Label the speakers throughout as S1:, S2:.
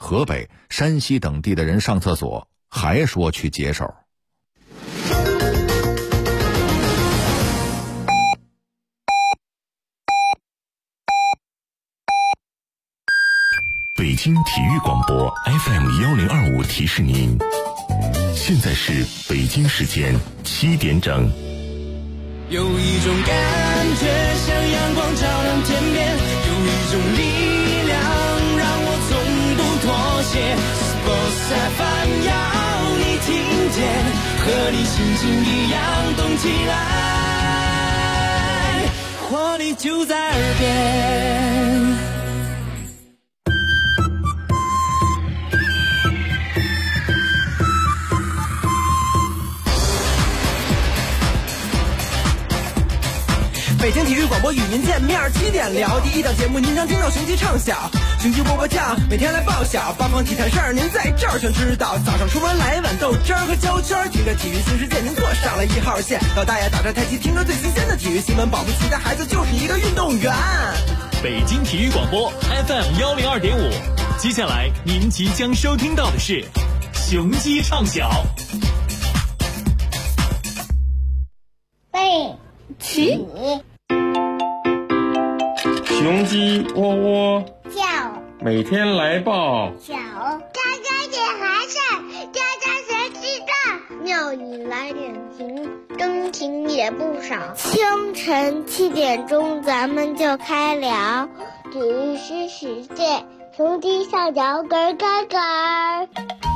S1: 河北、山西等地的人上厕所，还说去解手。
S2: 北京体育广播 FM1025 提示您，现在是北京时间7点整。
S3: 有一种感觉像阳光照亮天边，有一种力量让我从不妥协。Sports FM 要你听见，和你心情一样动起来，活力就在耳边。北京体育广播与您见面，7点聊第一档节目，您常听到雄鸡唱晓，雄鸡波波跳，每天来报晓，八方体坛事儿您在这儿全知道。早上出门来碗豆汁儿和焦圈，听着体育新世界，您坐上了1号线。老大爷打着太极，听着最新鲜的体育新闻，保不齐的孩子就是一个运动员。
S4: 北京体育广播 FM102.5，接下来您即将收听到的是雄鸡唱晓。
S5: 背起。
S6: 雄鸡喔喔
S5: 叫，
S6: 每天来报
S5: 小，家家点孩子，家家谁知道？庙里来点情，真情也不少。清晨7点钟，咱们就开聊，体育新世界，雄鸡上脚咯咯咯。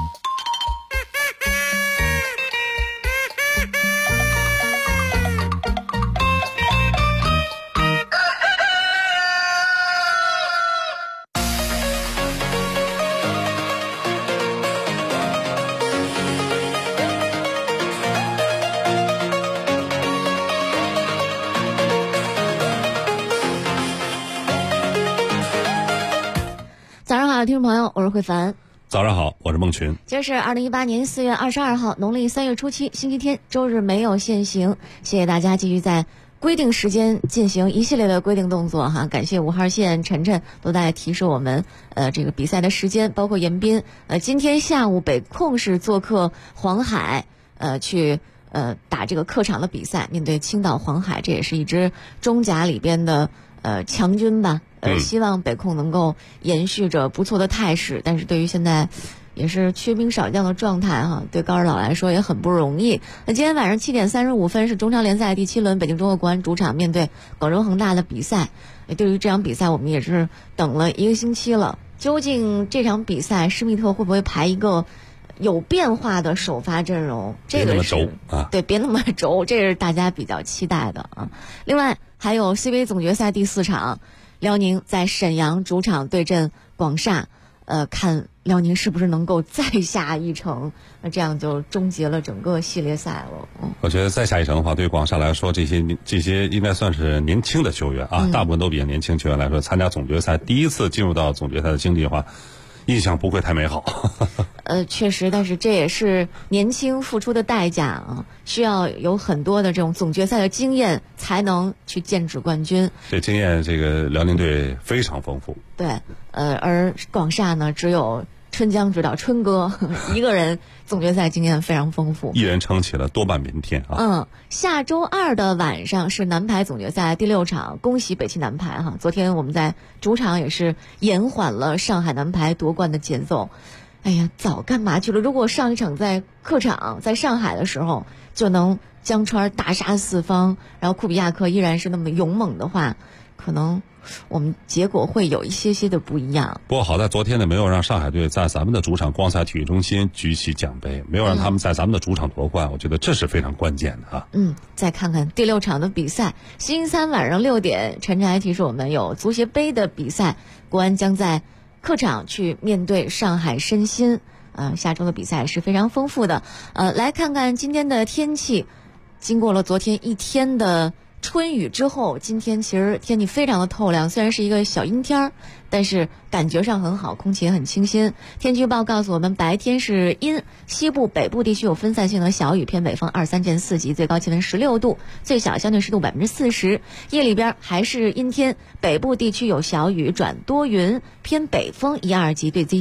S7: 早上好，听众朋友，我是慧凡。
S8: 早上好，我是孟群。
S7: 今儿是2018年4月22号，农历3月初7，星期天，周日没有限行。谢谢大家继续在规定时间进行一系列的规定动作哈，感谢5号线晨晨都在提示我们这个比赛的时间，包括严斌今天下午北控是做客黄海去打这个客场的比赛，面对青岛黄海，这也是一支中甲里边的强军吧。希望北控能够延续着不错的态势，但是对于现在也是缺兵少将的状态哈，对高尔岛来说也很不容易。那今天晚上7点35分是中超联赛第7轮，北京中赫国安主场面对广州恒大的比赛。对于这场比赛，我们也是等了1个星期了。究竟这场比赛施密特会不会排一个有变化的首发阵容？这个是对，别那么轴，这是大家比较期待的啊。另外还有 CBA 总决赛第4场。辽宁在沈阳主场对阵广厦，看辽宁是不是能够再下一城，那这样就终结了整个系列赛了。
S8: 我觉得再下一城的话，对广厦来说，这些应该算是年轻的球员啊，大部分都比较年轻球员来说，参加总决赛第一次进入到总决赛的经历的话，印象不会太美好。
S7: 确实，但是这也是年轻付出的代价啊，需要有很多的这种总决赛的经验，才能去剑指冠军。
S8: 这经验，这个辽宁队非常丰富。
S7: 对，而广厦呢，只有春江指导春哥一个人总决赛经验非常丰富，
S8: 一人撑起了多半明天啊。
S7: 下周2的晚上是男排总决赛第6场，恭喜北汽男排哈！昨天我们在主场也是延缓了上海男排夺冠的节奏。哎呀，早干嘛去了？如果上一场在客场在上海的时候就能江川大杀四方，然后库比亚克依然是那么勇猛的话，可能我们结果会有一些的不一样。
S8: 不过好在昨天呢，没有让上海队在咱们的主场光彩体育中心举起奖杯，没有让他们在咱们的主场夺冠，我觉得这是非常关键的啊。
S7: 再看看第6场的比赛，星期3晚上6点，晨晨还提示我们有足协杯的比赛，国安将在客场去面对上海申鑫。下周的比赛是非常丰富的。来看看今天的天气，经过了昨天一天的春雨之后，今天其实天气非常的透亮，虽然是一个小阴天，但是感觉上很好，空气也很清新。天气预报告诉我们，白天是阴，西部北部地区有分散性的小雨，偏北风2、3阵4级，最高气温16度，最小相对湿度40%。夜里边还是阴天，北部地区有小雨转多云，偏北风1、2级，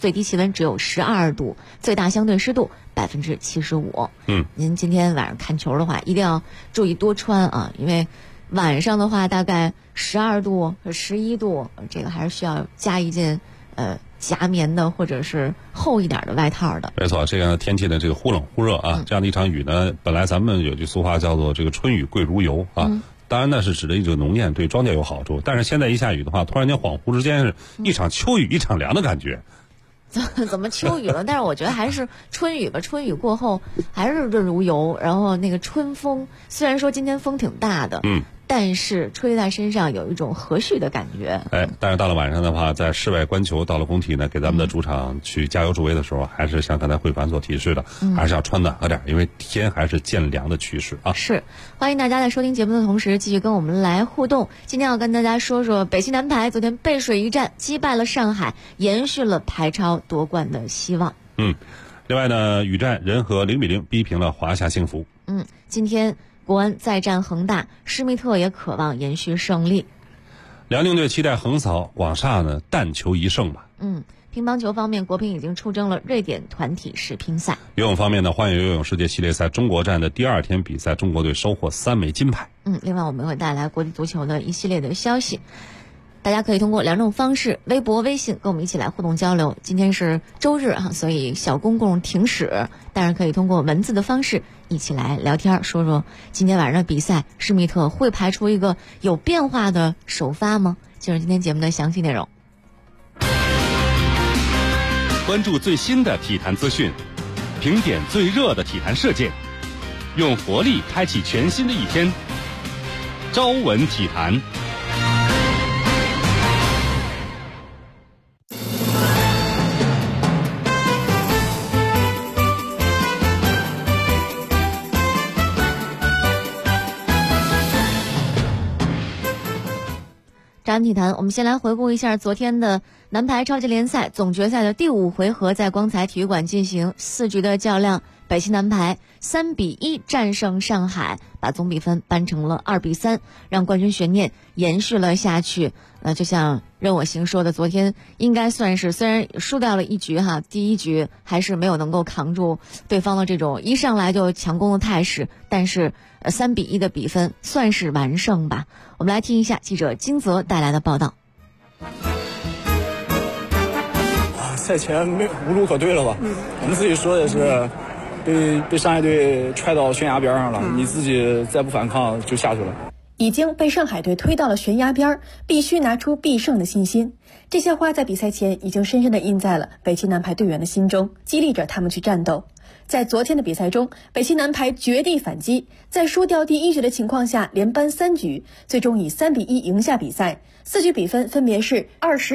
S7: 最低气温只有12度，最大相对湿度75%。您今天晚上看球的话，一定要注意多穿啊，因为晚上的话大概12度、11度，这个还是需要加一件夹棉的或者是厚一点的外套的。
S8: 没错，这样的天气呢，这个忽冷忽热啊，这样的一场雨呢，本来咱们有句俗话叫做这个春雨贵如油啊。当然呢是指的一种农谚，对庄稼有好处。但是现在一下雨的话，突然间恍惚之间是一场秋雨一场凉的感觉。
S7: 怎么秋雨了？但是我觉得还是春雨吧。春雨过后还是润如油，然后那个春风，虽然说今天风挺大的，但是吹在身上有一种和煦的感觉。
S8: 但是到了晚上的话，在室外观球，到了工体呢，给咱们的主场去加油助威的时候，还是像刚才慧凡所提示的，还是要穿暖和点，因为天还是渐凉的趋势啊。
S7: 是，欢迎大家在收听节目的同时，继续跟我们来互动。今天要跟大家说说北汽男排昨天背水一战，击败了上海，延续了排超夺冠的希望。
S8: 另外呢，雨战人和0-0逼平了华夏幸福。
S7: 今天国安再战恒大，施密特也渴望延续胜利。
S8: 辽宁队期待横扫广厦呢，但求一胜吧。
S7: 乒乓球方面，国乒已经出征了瑞典团体世乒赛。
S8: 游泳方面呢，花样游泳世界系列赛中国站的第2天比赛，中国队收获3枚金牌。
S7: 另外我们会带来国际足球的一系列的消息。大家可以通过2种方式，微博、微信跟我们一起来互动交流。今天是周日所以小公共停驶，当然可以通过文字的方式一起来聊天，说说今天晚上的比赛，施密特会排出一个有变化的首发吗？进入今天节目的详细内容。
S2: 关注最新的体坛资讯，评点最热的体坛事件，用活力开启全新的一天。朝闻体坛。
S7: 早安体坛，我们先来回顾一下昨天的男排超级联赛总决赛的第5回合，在光彩体育馆进行4局的较量，北汽男排3-1战胜上海，把总比分扳成了2-3，让冠军悬念延续了下去。就像任我行说的，昨天应该算是虽然输掉了一局第一局还是没有能够扛住对方的这种一上来就强攻的态势，但是3-1的比分算是完胜吧。我们来听一下记者金泽带来的报道。
S9: 赛前无路可退了吧？我们自己说的是被上海队踹到悬崖边上了，你自己再不反抗就下去了。
S10: 已经被上海队推到了悬崖边，必须拿出必胜的信心。这些话在比赛前已经深深地印在了北汽男排队员的心中，激励着他们去战斗。在昨天的比赛中，北汽男排绝地反击，在输掉第1局的情况下连扳3局，最终以3-1赢下比赛。4局比分分别是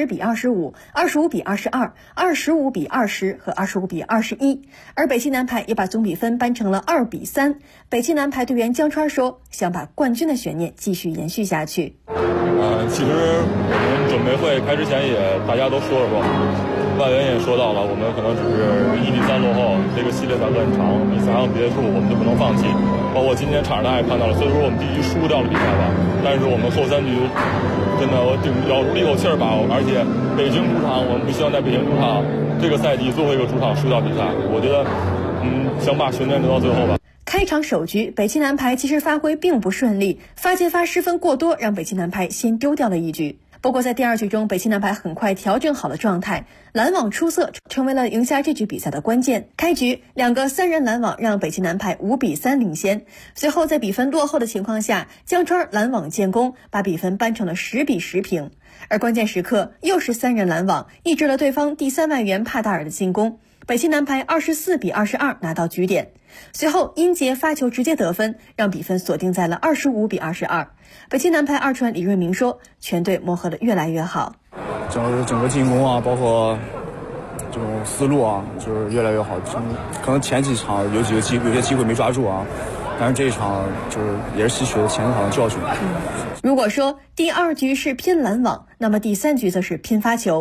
S10: 20-25、25-22、25-20和25-21，而北汽男排也把总比分扳成了2-3。北汽男排队员江川说，想把冠军的悬念继续延续下去。
S6: 其实我们准备会开之前也大家都说了过，外援也说到了，我们可能只是1-3落后，这个系列赛很长，比赛还有别的路，我们就不能放弃。包括今天场上大家也看到了，虽然说我们第1局输掉了比赛吧，但是我们后3局真的要一口气儿把，而且北京主场，我们不希望在北京主场这个赛季最后一个主场输掉比赛。我觉得想把悬念留到最后吧。
S10: 开场首局，北汽男排其实发挥并不顺利，发接发失分过多，让北汽男排先丢掉了1局。不过在第2局中，北汽男排很快调整好了状态，拦网出色成为了赢下这局比赛的关键。开局2个3人拦网让北汽男排5-3领先，随后在比分落后的情况下，江川拦网建功，把比分扳成了10-10平。而关键时刻又是3人拦网，抑制了对方第3外援帕达尔的进攻，北汽男排24-22拿到局点。随后殷杰发球直接得分，让比分锁定在了25-22。北汽男排2传李瑞明说，全队磨合得越来越好，
S9: 整个进攻包括这种思路就是越来越好。可能前几场有些机会没抓住但是这一场就是也是吸取了前几场的教训。
S10: 如果说第2局是拼拦网，那么第3局则是拼发球。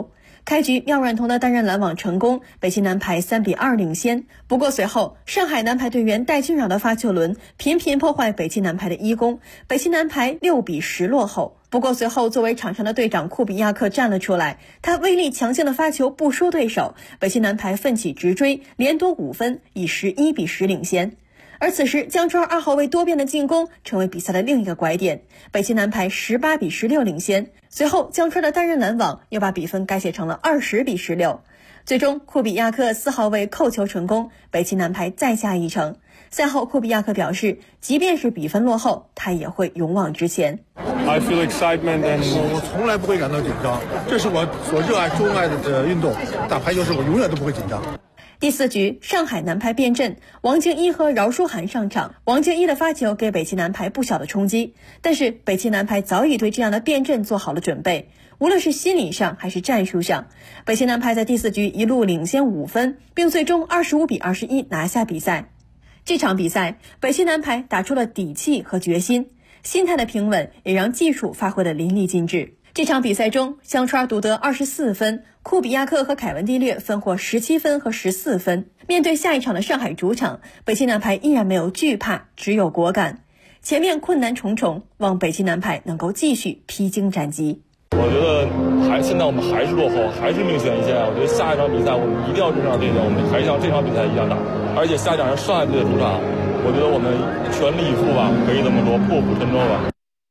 S10: 开局廖阮彤的单人拦网成功，北京男排3-2领先。不过随后上海男排队员戴俊扰的发球轮频频破坏北京男排的一攻，北京男排6-10落后。不过随后作为场上的队长库比亚克站了出来，他威力强劲的发球不输对手，北京男排奋起直追，连夺5分，以11-10领先。而此时江川2号位多变的进攻成为比赛的另一个拐点，北京男排18-16领先。随后江川的单人拦网又把比分改写成了20-16。最终库比亚克4号位扣球成功，北京男排再下一城。赛后库比亚克表示，即便是比分落后，他也会勇往直前。
S11: I feel excitement and 我从来不会感到紧张，这是我所热爱钟爱的运动，打排球时我永远都不会紧张。
S10: 第4局，上海男排变阵，王敬一和饶书涵上场。王敬一的发球给北京男排不小的冲击，但是北京男排早已对这样的变阵做好了准备，无论是心理上还是战术上，北京男排在第4局一路领先5分，并最终25-21拿下比赛。这场比赛，北京男排打出了底气和决心，心态的平稳也让技术发挥得淋漓尽致。这场比赛中，香川独得24分，库比亚克和凯文蒂略分获17分和14分。面对下一场的上海主场，北京男排依然没有惧怕，只有果敢。前面困难重重，望北京男排能够继续披荆斩棘。
S6: 我觉得现在我们还是落后，还是命悬一线。我觉得下一场比赛我们一定要争上这一点，我们还像这场比赛一样打。而且下一场是上海队的主场，我觉得我们全力以赴吧，可以这么说，破釜沉舟吧。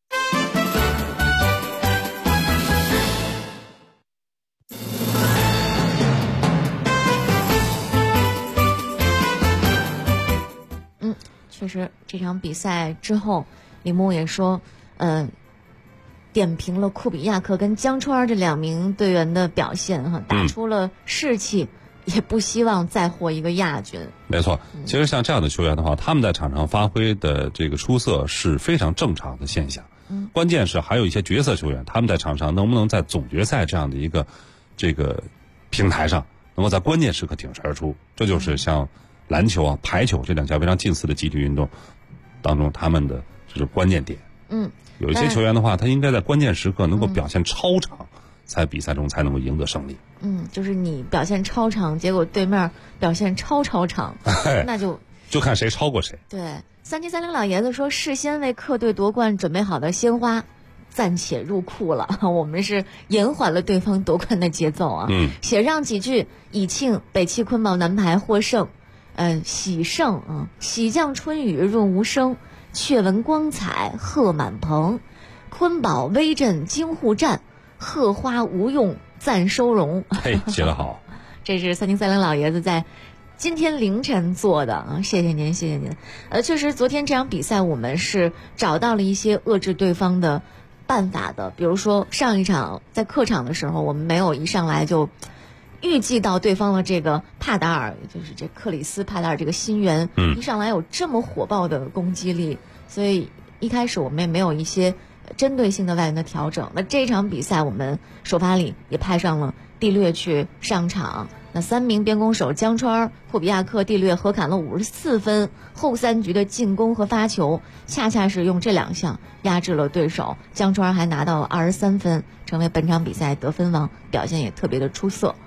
S7: 确实，这场比赛之后，李牧也说，点评了库比亚克跟江川这2名队员的表现哈，打出了士气，也不希望再获一个亚军。
S8: 没错，其实像这样的球员的话，他们在场上发挥的这个出色是非常正常的现象。关键是还有一些角色球员，他们在场上能不能在总决赛这样的一个这个平台上，能够在关键时刻挺身而出，这就是像篮球啊、排球这2项非常近似的集体运动当中，他们的就是关键点。有一些球员的话，他应该在关键时刻能够表现超常，在比赛中才能够赢得胜利。
S7: 就是你表现超常，结果对面表现超常，那就
S8: 看谁超过谁。
S7: 对，3730老爷子说，事先为客队夺冠准备好的鲜花暂且入库了，我们是延缓了对方夺冠的节奏啊。写上几句以庆北汽昆宝男排获胜。喜胜啊！喜降春雨润无声，却闻光彩贺满棚。昆宝威震京沪战，荷花无用赞收容。
S8: 嘿，写得好！
S7: 这是3730老爷子在今天凌晨做的啊，谢谢您，谢谢您。确实，昨天这场比赛我们是找到了一些遏制对方的办法的，比如说上一场在客场的时候，我们没有一上来就预计到对方的这个帕达尔，就是这克里斯帕达尔这个新援，一上来有这么火爆的攻击力，所以一开始我们也没有一些针对性的外援的调整。那这场比赛我们首发里也派上了蒂略去上场，那3名边攻手江川、库比亚克、蒂略合砍了54分，后3局的进攻和发球恰恰是用这2项压制了对手，江川还拿到了23分，成为本场比赛得分王，表现也特别的出色。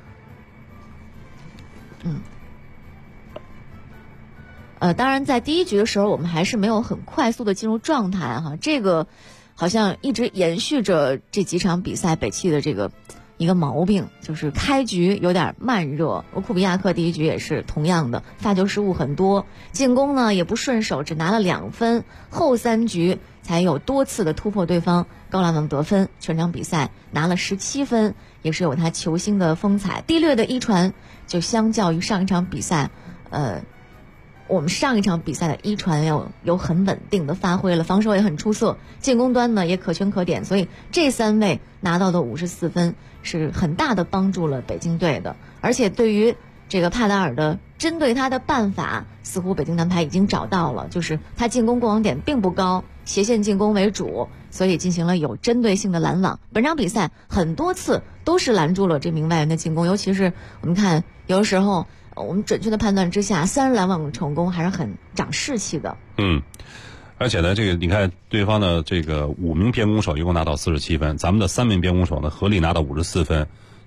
S7: 当然在第1局的时候我们还是没有很快速的进入状态哈，这个好像一直延续着这几场比赛北汽的这个一个毛病，就是开局有点慢热。库比亚克第1局也是同样的，发球失误很多，进攻呢也不顺手，只拿了2分，后3局才有多次的突破对方高拦网得分，全场比赛拿了17分，也是有他球星的风采。蒂略的一传就相较于上一场比赛，我们上一场比赛的一传有很稳定的发挥了，防守也很出色，进攻端呢也可圈可点，所以这3位拿到的54分是很大的帮助了北京队的。而且对于这个帕达尔的针对他的办法，似乎北京男排已经找到了，就是他进攻过网点并不高，斜线进攻为主，所以进行了有针对性的拦网。本场比赛很多次都是拦住了这名外援的进攻，尤其是我们看有的时候我们准确的判断之下，3人拦网成功还是很长士气的。
S8: 而且呢，这个你看对方的这个5名边攻手一共拿到47分，咱们的3名边攻手呢合力拿到54分，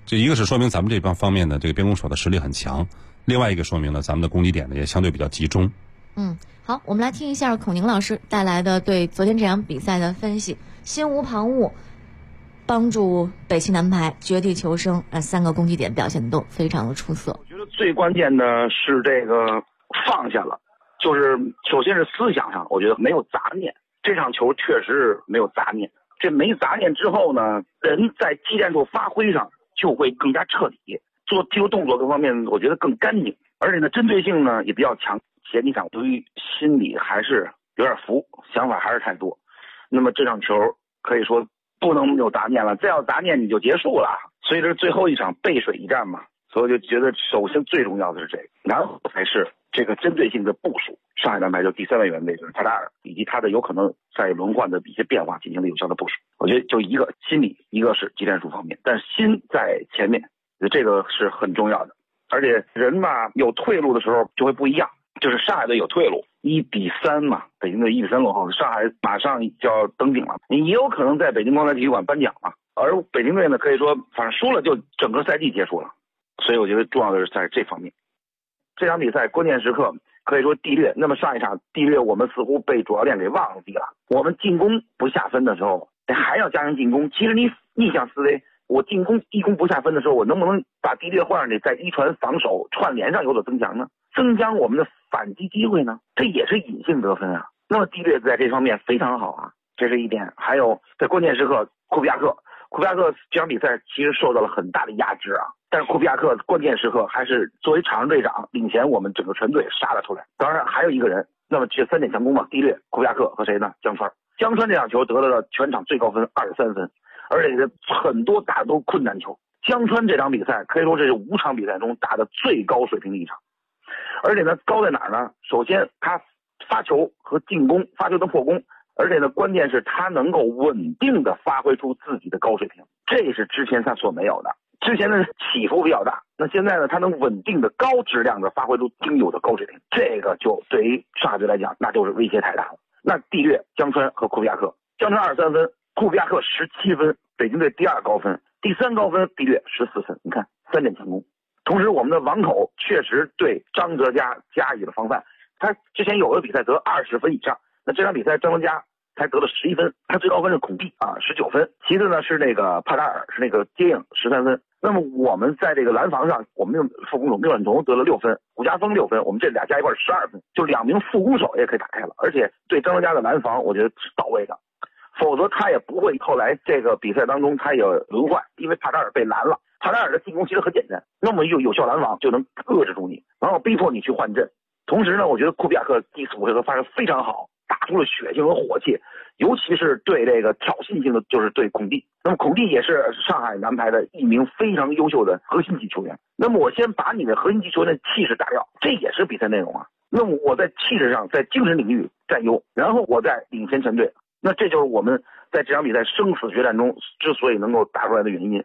S8: 这一个是说明咱们这方面的这个边攻手的实力很强，另外一个说明呢，咱们的攻击点呢也相对比较集中。
S7: 好，我们来听一下孔宁老师带来的对昨天这场比赛的分析。心无旁骛，帮助北汽男排绝地求生，3个攻击点表现都非常的出色。
S12: 我觉得最关键的是这个放下了，就是首先是思想上，我觉得没有杂念。这场球确实是没有杂念，这没杂念之后呢，人在技战术发挥上就会更加彻底，做踢球动作各方面我觉得更干净，而且呢针对性呢也比较强。前几场由于心里还是有点浮，想法还是太多，那么这场球可以说不能有杂念了，再有杂念你就结束了。所以这是最后一场背水一战嘛，所以我就觉得首先最重要的是这个，然后才是这个针对性的部署。上海男排就第3位员位置帕达尔，以及他的有可能在轮换的一些变化进行了有效的部署。我觉得就一个心理，一个是技战术方面，但是心在前面，这个是很重要的。而且人嘛有退路的时候就会不一样，就是上海队有退路，1-3嘛，北京队1-3落后，上海马上就要登顶了，你也有可能在北京光台体育馆颁奖嘛。而北京队呢，可以说反正输了就整个赛季结束了，所以我觉得重要的是在这方面。这场比赛关键时刻可以说地略，那么上一场地略我们似乎被主教练给忘记了，我们进攻不下分的时候还要加强进攻。其实你逆向思维，我进攻一攻不下分的时候，我能不能把地略换上去，在一传防守串联上有所增强呢？增强我们的反击机会呢？这也是隐性得分啊。那么地略在这方面非常好啊，这是一点。还有在关键时刻，库比亚克这场比赛其实受到了很大的压制啊，但是库比亚克关键时刻还是作为场上队长领衔我们整个全队杀了出来。当然还有一个人，那么这3点强攻嘛，地略、库比亚克和谁呢？江川这场球得到了全场最高分23分，而且很多打的都困难球。江川这场比赛可以说这是5场比赛中打的最高水平的一场，而且呢高在哪儿呢？首先他发球和进攻，发球的破攻，而且呢关键是他能够稳定的发挥出自己的高水平，这是之前他所没有的。之前的起伏比较大，那现在呢他能稳定的高质量的发挥出应有的高水平，这个就对于上海队来讲那就是威胁太大了。那地略、江川和库比亚克，江川23分，库比亚克17分，北京队第2高分，第3高分地略14分，你看3点强攻。同时我们的王口确实对张哲嘉加以了防范，他之前有的比赛得20分以上，那这场比赛张哲嘉才得了11分，他最高分是孔蒂19分，其次呢是那个帕达尔，是那个接应13分。那么我们在这个拦防上，我们用副攻手缪远彤得了6分，谷家锋6分，我们这俩加一块12分，就2名副攻手也可以打开了，而且对张哲嘉的拦防我觉得是到位的，否则他也不会后来这个比赛当中他也轮换，因为帕达尔被拦了。帕达尔的进攻其实很简单，那么有效拦防就能遏制住你，然后逼迫你去换阵。同时呢，我觉得库比亚克第4回合发挥非常好，打出了血性和火气，尤其是对这个挑衅性的，就是对孔蒂。那么孔蒂也是上海男排的一名非常优秀的核心级球员。那么我先把你的核心级球员的气势打掉，这也是比赛内容啊。那么我在气势上，在精神领域占优，然后我再领先全队。那这就是我们在这场比赛生死决战中之所以能够打出来的原因。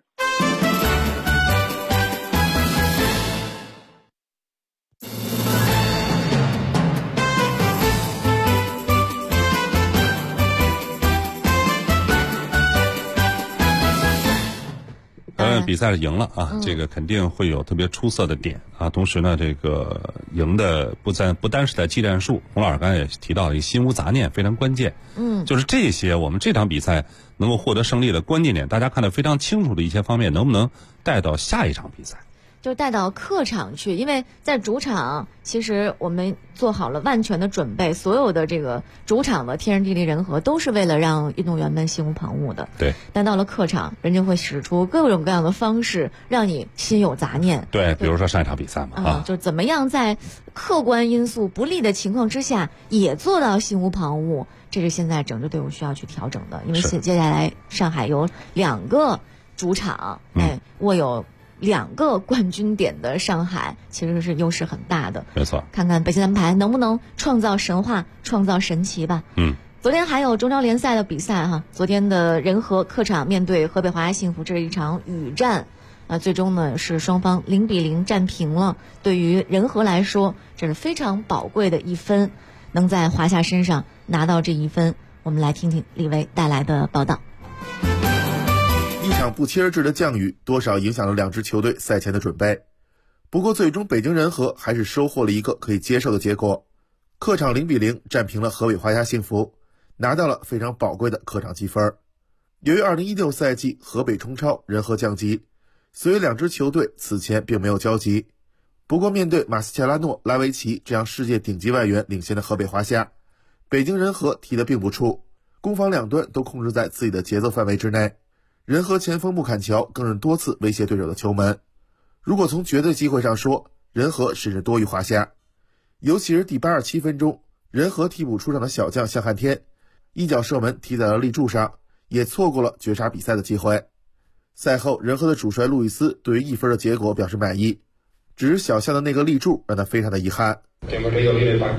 S8: 比赛赢了啊，这个肯定会有特别出色的点啊。同时呢，这个赢的不单是在技战术，洪老师刚才也提到了心无杂念，非常关键。就是这些我们这场比赛能够获得胜利的关键点，大家看得非常清楚的一些方面，能不能带到下一场比赛？
S7: 就带到客场去，因为在主场其实我们做好了万全的准备，所有的这个主场的天时地利人和都是为了让运动员们心无旁骛的。
S8: 对。
S7: 但到了客场，人家会使出各种各样的方式，让你心有杂念。
S8: 对，比如说上一场比赛嘛，
S7: 就怎么样在客观因素不利的情况之下，也做到心无旁骛，这是现在整支队伍需要去调整的。因为接下来上海有2个主场，握有2个冠军点的上海其实是优势很大的。
S8: 没错，
S7: 看看北京男排能不能创造神话，创造神奇吧。昨天还有中超联赛的比赛哈，昨天的人和客场面对河北华夏幸福，这是一场雨战，最终呢是双方0-0战平了。对于人和来说，这是非常宝贵的1分，能在华夏身上拿到这1分。我们来听听李维带来的报道。
S13: 一场不期而至的降雨多少影响了两支球队赛前的准备。不过最终北京人和还是收获了一个可以接受的结果，客场0-0战平了河北华夏幸福，拿到了非常宝贵的客场积分。由于2016赛季河北冲超，人和降级，所以两支球队此前并没有交集。不过面对马斯切拉诺、拉维奇这样世界顶级外援领先的河北华夏，北京人和踢得并不怵，攻防两端都控制在自己的节奏范围之内。人和前锋穆坎乔更是多次威胁对手的球门。如果从绝对机会上说，人和甚至多于华夏。尤其是第87分钟，人和替补出场的小将向汉天一脚射门踢在了立柱上，也错过了绝杀比赛的机会。赛后人和的主帅路易斯对于1分的结果表示满意，只是小象的那个立柱让他非常的遗憾。
S14: 这场比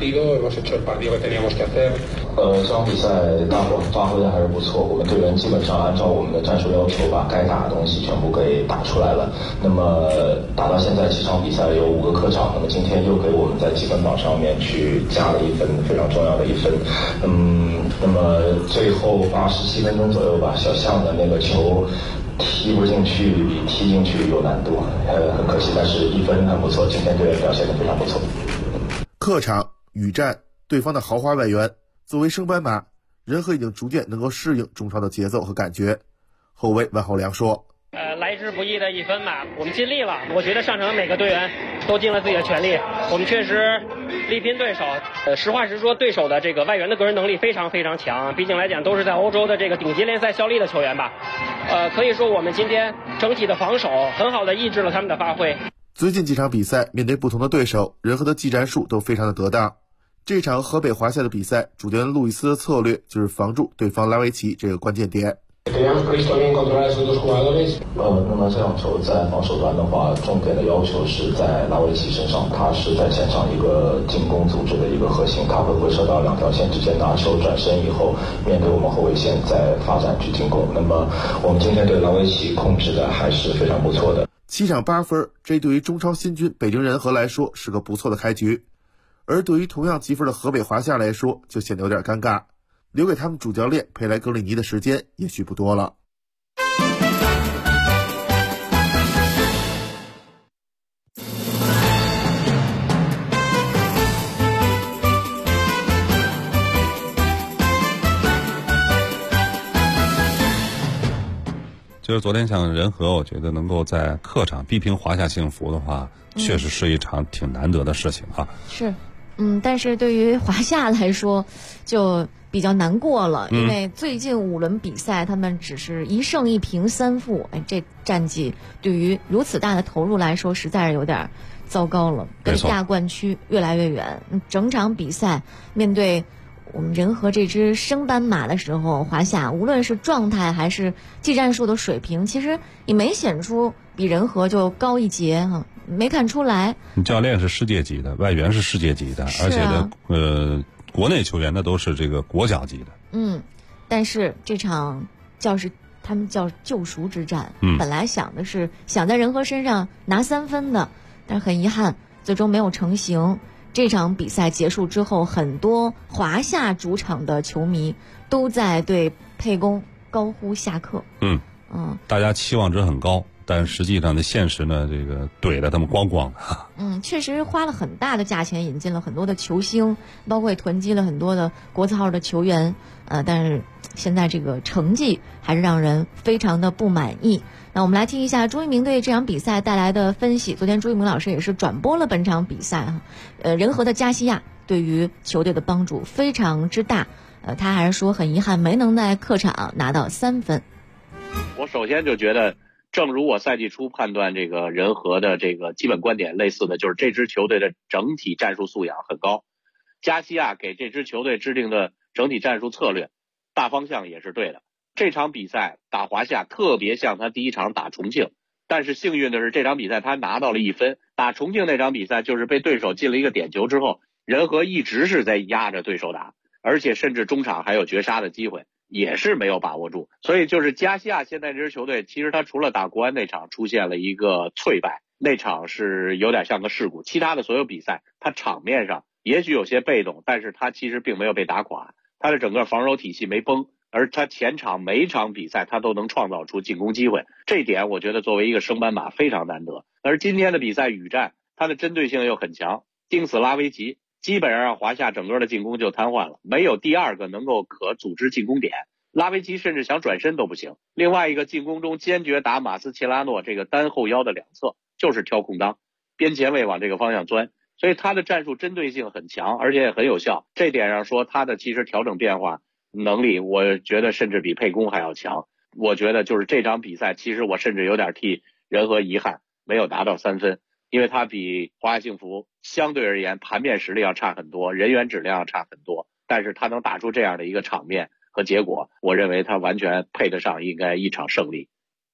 S14: 赛大伙发挥的还是不错，我们队员基本上按照我们的战术要求把该打的东西全部给打出来了。那么打到现在7场比赛有5个客场，那么今天又给我们在积分榜上面去加了1分，非常重要的1分。那么最后87分钟左右吧，小象的那个球踢不进去比踢进去有难度，很可惜，但是1分很不错，今天队员表现得非常不错。
S13: 客场雨战对方的豪华外援，作为升班马，人和已经逐渐能够适应中超的节奏和感觉。后卫万浩良说，
S15: 来之不易的1分吧，我们尽力了。我觉得上场每个队员都尽了自己的全力，我们确实力拼对手。实话实说，对手的这个外援的个人能力非常非常强，毕竟来讲都是在欧洲的这个顶级联赛效力的球员吧。可以说我们今天整体的防守很好的抑制了他们的发挥。
S13: 最近几场比赛面对不同的对手，人和的技战术都非常的得当。这场河北华夏的比赛，主教练路易斯的策略就是防住对方拉维奇这个关键点。
S14: 那么这场球在防守端的话，重点的要求是在拉维奇身上，他是在前场一个进攻组织的一个核心，他会回射到2条线之间拿球转身以后，面对我们后卫线再发展去进攻。那么我们今天对拉维奇控制的还是非常不错的。
S13: 7场8分，这对于中超新军北京人和来说是个不错的开局，而对于同样积分的河北华夏来说就显得有点尴尬，留给他们主教练佩莱格里尼的时间也许不多了。
S8: 就是昨天像人和，我觉得能够在客场逼平华夏幸福的话，确实是一场挺难得的事情啊。
S7: 是，但是对于华夏来说，就比较难过了，因为最近5轮比赛，他们只是1胜1平3负，这战绩对于如此大的投入来说，实在是有点糟糕了，跟亚冠区越来越远。整场比赛面对我们人和这支升班马的时候，华夏无论是状态还是技战术的水平，其实也没显出比人和就高一截哈，没看出来。
S8: 教练是世界级的，外援是世界级的，而且呢，国内球员呢都是这个国脚级的。
S7: 但是这场他们叫救赎之战，本来想在人和身上拿3分的，但是很遗憾，最终没有成型。这场比赛结束之后，很多华夏主场的球迷都在对沛公高呼下课。
S8: 大家期望值很高，但实际上的现实呢，这个怼得他们光光的。
S7: 确实花了很大的价钱引进了很多的球星，包括也囤积了很多的国字号的球员。但是现在这个成绩还是让人非常的不满意。那我们来听一下朱一鸣对这场比赛带来的分析。昨天朱一鸣老师也是转播了本场比赛人和的加西亚对于球队的帮助非常之大。他还是说很遗憾没能在客场拿到3分。
S16: 我首先就觉得，正如我赛季初判断这个人和的这个基本观点类似的，就是这支球队的整体战术素养很高。加西亚给这支球队制定的整体战术策略大方向也是对的。这场比赛打华夏特别像他第一场打重庆，但是幸运的是这场比赛他拿到了1分。打重庆那场比赛就是被对手进了一个点球之后，人和一直是在压着对手打，而且甚至中场还有绝杀的机会，也是没有把握住。所以就是加西亚现在这支球队，其实他除了打国安那场出现了一个脆败，那场是有点像个事故，其他的所有比赛他场面上也许有些被动，但是他其实并没有被打垮，他的整个防守体系没崩， 而他前场每场比赛他都能创造出进攻机会，这点我觉得作为一个升班马非常难得。而今天的比赛雨战，他的针对性又很强，盯死拉维奇，基本上让华夏整个的进攻就瘫痪了，没有第二个能够可组织进攻点，拉维奇甚至想转身都不行。另外一个进攻中坚决打马斯切拉诺这个单后腰的两侧，就是挑空当，边前卫往这个方向钻，所以他的战术针对性很强，而且也很有效。这点上说，他的其实调整变化能力，我觉得甚至比沛公还要强。我觉得就是这场比赛，其实我甚至有点替仁和遗憾没有达到3分，因为他比华夏幸福相对而言盘面实力要差很多，人员质量要差很多，但是他能打出这样的一个场面和结果，我认为他完全配得上应该一场胜利。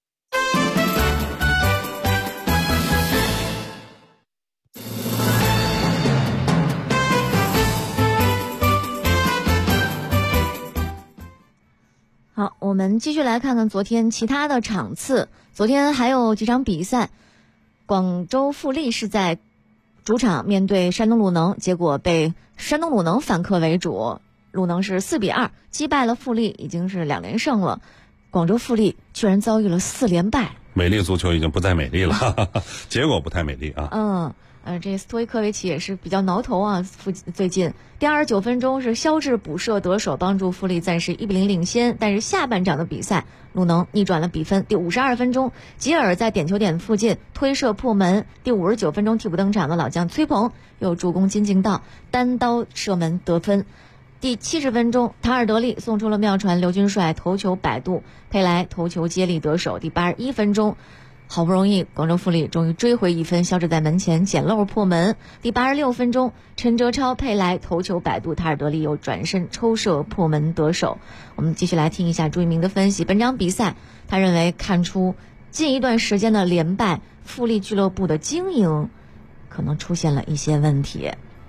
S7: 好，我们继续来看看昨天其他的场次。昨天还有几场比赛，广州富力是在主场面对山东鲁能，结果被山东鲁能反客为主，鲁能是4-2击败了富力，已经是2连胜了。广州富力居然遭遇了4连败，
S8: 美丽足球已经不再美丽了，结果不太美丽啊。
S7: 这斯托伊科维奇也是比较挠头啊。最近第29分钟是肖智补射得手，帮助富力暂时1-0领先。但是下半场的比赛，鲁能逆转了比分。第52分钟，吉尔在点球点附近推射破门。第59分钟，替补登场的老将崔鹏又助攻金敬道单刀射门得分。第70分钟，塔尔德利送出了妙传，刘军帅头球摆渡，佩莱头球接力得手。第81分钟，好不容易广州富力终于追回1分，肖智在门前捡漏破门。第86分钟，陈哲超佩莱头球摆渡，塔尔德利又转身抽射破门得手。我们继续来听一下朱一鸣的分析。本场比赛他认为看出近一段时间的连败，富力俱乐部的经营可能出现了一些问题。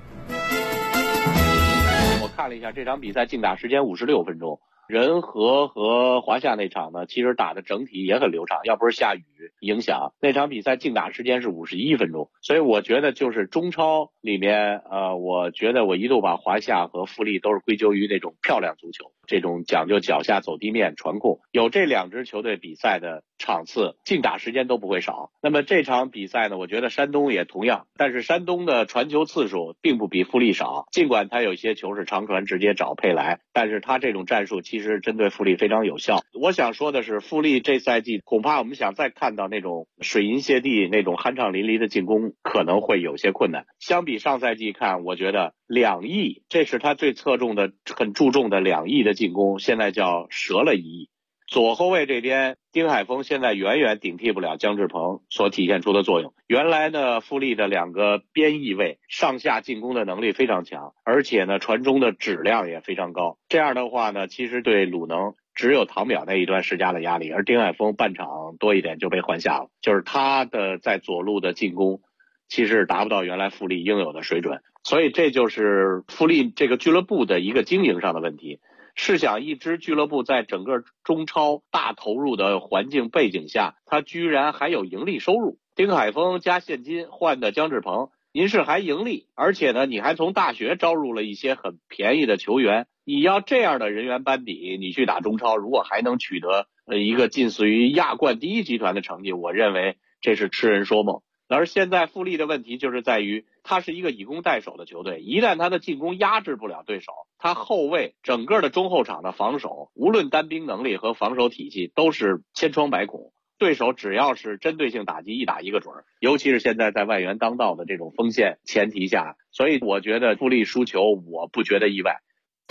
S16: 我看了一下这场比赛竞打时间56分钟，仁和和华夏那场呢，其实打的整体也很流畅，要不是下雨影响，那场比赛竞打时间是51分钟。所以我觉得就是中超里面，我觉得我一度把华夏和富力都是归咎于那种漂亮足球，这种讲究脚下走地面传控，有这2支球队比赛的场次，竞打时间都不会少。那么这场比赛呢，我觉得山东也同样，但是山东的传球次数并不比富力少，尽管他有一些球是长传直接找佩莱，但是他这种战术其实针对富力非常有效。我想说的是，富力这赛季恐怕我们想再看到那种水银泻地、那种酣畅淋漓的进攻可能会有些困难。相比上赛季看，我觉得2亿，这是他最侧重的、很注重的2亿的进攻，现在叫折了1亿。左后卫这边，丁海峰现在远远顶替不了姜志鹏所体现出的作用。原来呢，富力的2个边翼卫上下进攻的能力非常强，而且呢，传中的质量也非常高。这样的话呢，其实对鲁能只有唐淼那一端施加了压力，而丁海峰半场多一点就被换下了，就是他的在左路的进攻其实达不到原来富力应有的水准。所以这就是富力这个俱乐部的一个经营上的问题。试想一支俱乐部在整个中超大投入的环境背景下，它居然还有盈利收入。丁海峰加现金换的姜志鹏，您是还盈利，而且呢，你还从大学招入了一些很便宜的球员。你要这样的人员班底，你去打中超，如果还能取得一个近似于亚冠第一集团的成绩，我认为这是痴人说梦。而现在富力的问题就是在于，他是一个以攻代守的球队，一旦他的进攻压制不了对手，他后卫整个的中后场的防守，无论单兵能力和防守体系都是千疮百孔，对手只要是针对性打击，一打一个准。尤其是现在在外援当道的这种锋线前提下，所以我觉得富力输球我不觉得意外。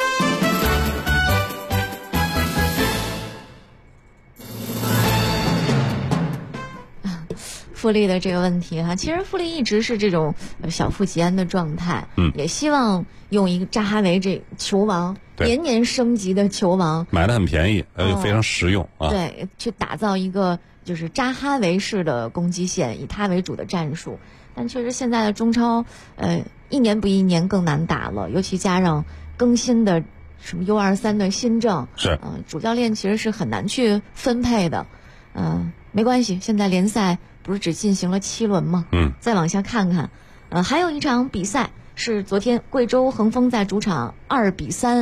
S7: 富力的这个问题哈，其实富力一直是这种小富即安的状态，也希望用一个扎哈维这球王年年升级的球王，
S8: 买的很便宜，非常实用啊。
S7: 对，去打造一个就是扎哈维式的攻击线，以他为主的战术。但确实现在的中超，一年比一年更难打了，尤其加上更新的什么 U23 的新政，
S8: 是
S7: 主教练其实是很难去分配的。没关系，现在联赛不是只进行了7轮吗？再往下看看，还有一场比赛是昨天贵州恒丰在主场2-3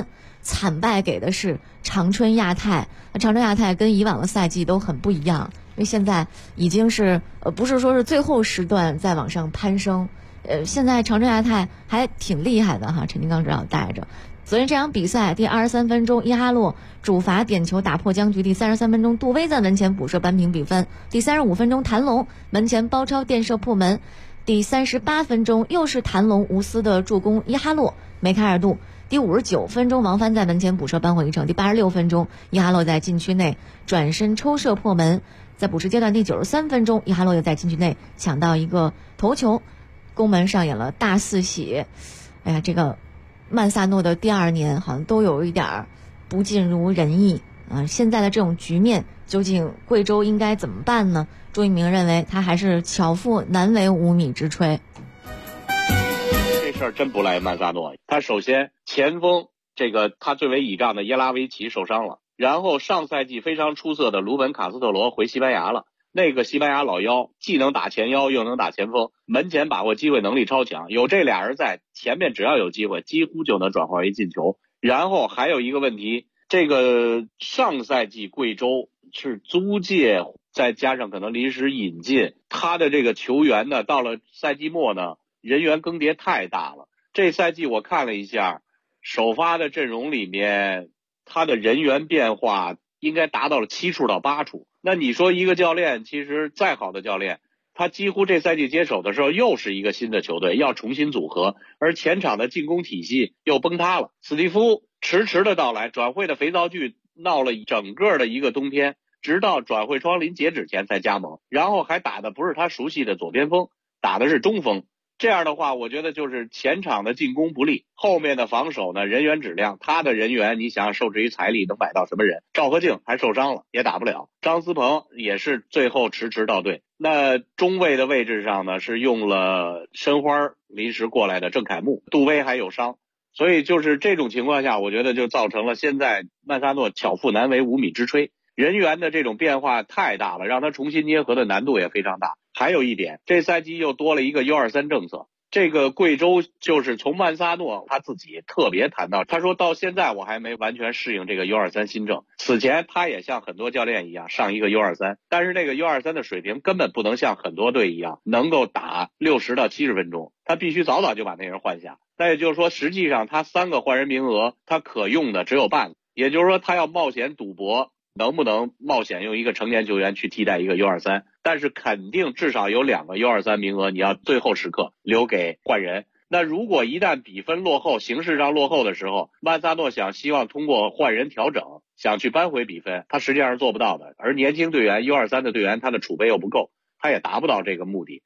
S7: 惨败给的是长春亚泰。长春亚泰跟以往的赛季都很不一样，因为现在已经是不是说是最后时段在往上攀升，现在长春亚泰还挺厉害的哈，陈金刚指导带着。昨天这场比赛第23分钟，伊哈洛主罚点球打破僵局，第33分钟杜威在门前补射扳平比分，第35分钟谭龙门前包抄垫射破门，第38分钟又是谭龙无私的助攻伊哈洛梅开二度，第59分钟王帆在门前补射扳回一城，第86分钟伊哈洛在禁区内转身抽射破门，在补时阶段第93分钟伊哈洛又在禁区内抢到一个头球，攻门上演了大四喜。哎呀，这个曼萨诺的第2年好像都有一点不尽如人意啊！现在的这种局面，究竟贵州应该怎么办呢？朱一鸣认为他还是巧妇难为无米之炊。
S16: 这事儿真不赖曼萨诺，他首先前锋他最为倚仗的耶拉维奇受伤了，然后上赛季非常出色的鲁本卡斯特罗回西班牙了。那个西班牙老妖既能打前腰又能打前锋，门前把握机会能力超强，有这俩人在前面，只要有机会几乎就能转化为进球。然后还有一个问题，这个上赛季贵州是租借再加上可能临时引进，他的这个球员呢到了赛季末呢人员更迭太大了。这赛季我看了一下首发的阵容里面，他的人员变化应该达到了7处到8处。那你说一个教练，其实再好的教练，他几乎这赛季接手的时候又是一个新的球队，要重新组合，而前场的进攻体系又崩塌了。史蒂夫迟迟的到来，转会的肥皂剧闹了整个的一个冬天，直到转会窗临截止前才加盟，然后还打的不是他熟悉的左边锋，打的是中锋。这样的话，我觉得就是前场的进攻不利，后面的防守呢人员质量，他的人员你想受制于财力能买到什么人？赵和敬还受伤了，也打不了。张思鹏也是最后迟迟到队。那中卫的位置上呢是用了申花临时过来的郑凯木，杜威还有伤，所以就是这种情况下，我觉得就造成了现在曼萨诺巧妇难为无米之炊。人员的这种变化太大了，让他重新捏合的难度也非常大。还有一点，这赛季又多了一个 U23 政策。这个贵州就是从曼萨诺他自己特别谈到，他说到现在我还没完全适应这个 U23 新政。此前他也像很多教练一样上一个 U23， 但是这个 U23 的水平根本不能像很多队一样能够打60到70分钟，他必须早早就把那人换下。那也就是说，实际上他3个换人名额他可用的只有半个，也就是说他要冒险赌博能不能冒险用一个成年球员去替代一个 U23， 但是肯定至少有2个 U23 名额你要最后时刻留给换人。那如果一旦比分落后，形势上落后的时候，曼萨诺希望通过换人调整想去扳回比分，他实际上是做不到的。而年轻队员 U23 的队员他的储备又不够，他也达不到这个目的。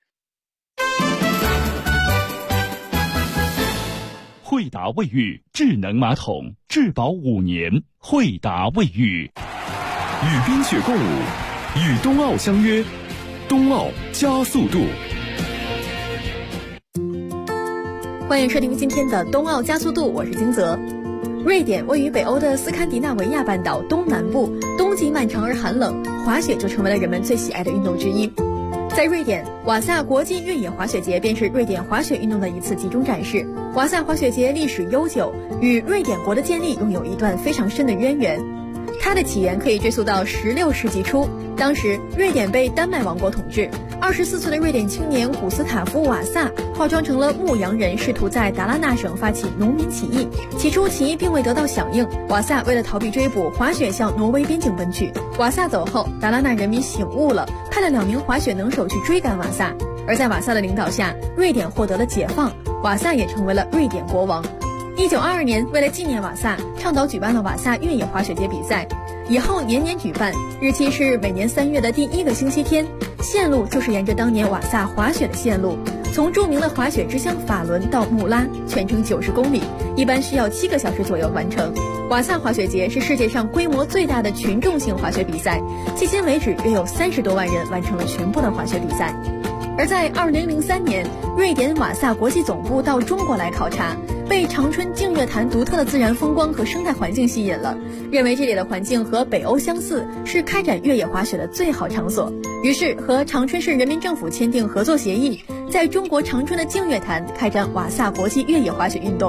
S4: 惠达卫浴智能马桶，质保5年。惠达卫浴。
S17: 与冰雪共舞，与冬奥相约，冬奥加速度。
S10: 欢迎收听今天的冬奥加速度，我是金泽。瑞典位于北欧的斯堪的纳维亚半岛东南部，冬季漫长而寒冷，滑雪就成为了人们最喜爱的运动之一。在瑞典，瓦萨国际越野滑雪节便是瑞典滑雪运动的一次集中展示。瓦萨滑雪节历史悠久，与瑞典国的建立拥有一段非常深的渊源。它的起源可以追溯到16世纪初，当时瑞典被丹麦王国统治。24岁的瑞典青年古斯塔夫·瓦萨化妆成了牧羊人，试图在达拉纳省发起农民起义。起初起义并未得到响应，瓦萨为了逃避追捕，滑雪向挪威边境奔去。瓦萨走后，达拉纳人民醒悟了，派了2名滑雪能手去追赶瓦萨。而在瓦萨的领导下，瑞典获得了解放，瓦萨也成为了瑞典国王。1922年，为了纪念瓦萨，倡导举办了瓦萨越野滑雪节比赛，以后年年举办，日期是每年3月的第1个星期天，线路就是沿着当年瓦萨滑雪的线路，从著名的滑雪之乡法伦到穆拉，全程90公里，一般需要7个小时左右完成。瓦萨滑雪节是世界上规模最大的群众性滑雪比赛，迄今为止约有30多万人完成了全部的滑雪比赛。而在2003年，瑞典瓦萨国际总部到中国来考察，被长春净月潭独特的自然风光和生态环境吸引了，认为这里的环境和北欧相似，是开展越野滑雪的最好场所。于是和长春市人民政府签订合作协议，在中国长春的净月潭开展瓦萨国际越野滑雪运动。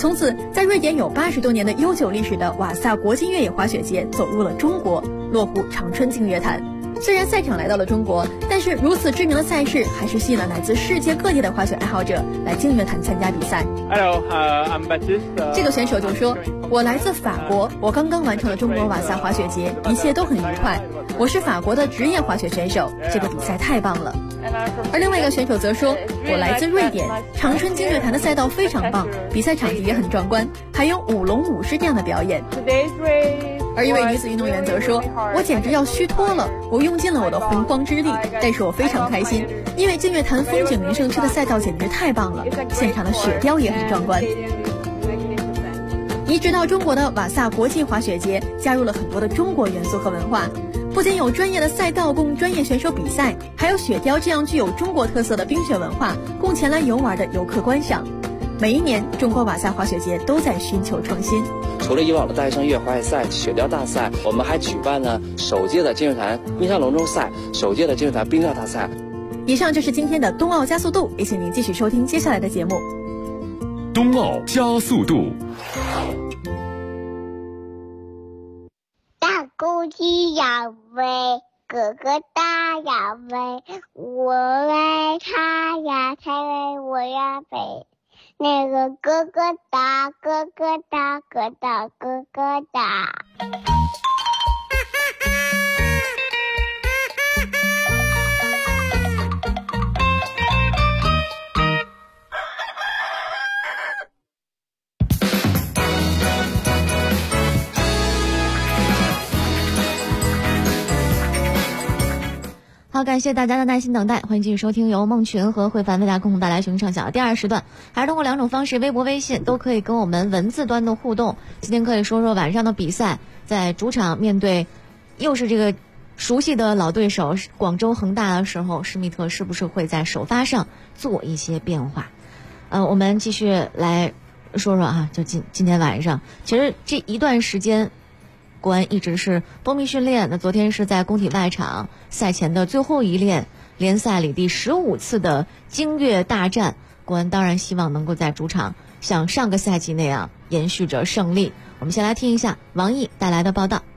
S10: 从此，在瑞典有80多年的悠久历史的瓦萨国际越野滑雪节走入了中国，落户长春净月潭。虽然赛场来到了中国，但是如此知名的赛事还是吸引了来自世界各地的滑雪爱好者来净月潭参加比赛。
S18: Hello, I'm Baptiste.
S10: 这个选手就说：“我来自法国，我刚刚完成了中国瓦萨滑雪节，一切都很愉快。我是法国的职业滑雪选手，这个比赛太棒了。”而另外一个选手则说：“我来自瑞典，长春净月潭的赛道非常棒，比赛场地也很壮观，还有舞龙舞狮这样的表演。”而一位女子运动员则说：“我简直要虚脱了，我用尽了我的洪荒之力，但是我非常开心，因为净月潭风景名胜区的赛道简直太棒了，现场的雪雕也很壮观。”移植到中国的瓦萨国际滑雪节加入了很多的中国元素和文化，不仅有专业的赛道供专业选手比赛，还有雪雕这样具有中国特色的冰雪文化供前来游玩的游客观赏。每一年，中国瓦萨滑雪节都在寻求创新。
S19: 除了以往的大学生越野滑雪赛、雪雕大赛，我们还举办了首届的净月潭冰上龙舟赛、首届的净月潭冰钓大赛。
S10: 以上就是今天的冬奥加速度，也请您继续收听接下来的节目。
S17: 冬奥加速度。
S5: 大公鸡要飞，哥哥大要飞，我爱它呀，它爱我呀飞。那个哥哥大，哥哥大，哥大哥哥大。
S7: 好，感谢大家的耐心等待，欢迎继续收听由梦群和慧凡为大家共同带来熊唱小第二时段，还是通过2种方式，微博、微信都可以跟我们文字端的互动。今天可以说说晚上的比赛，在主场面对又是这个熟悉的老对手广州恒大的时候，施密特是不是会在首发上做一些变化？我们继续来说说啊，就今天晚上，其实这一段时间国安一直是多密训练，那昨天是在工体外场赛前的最后一练，联赛里第15次的京粤大战，国安当然希望能够在主场像上个赛季那样延续着胜利。我们先来听一下王毅带来的报道。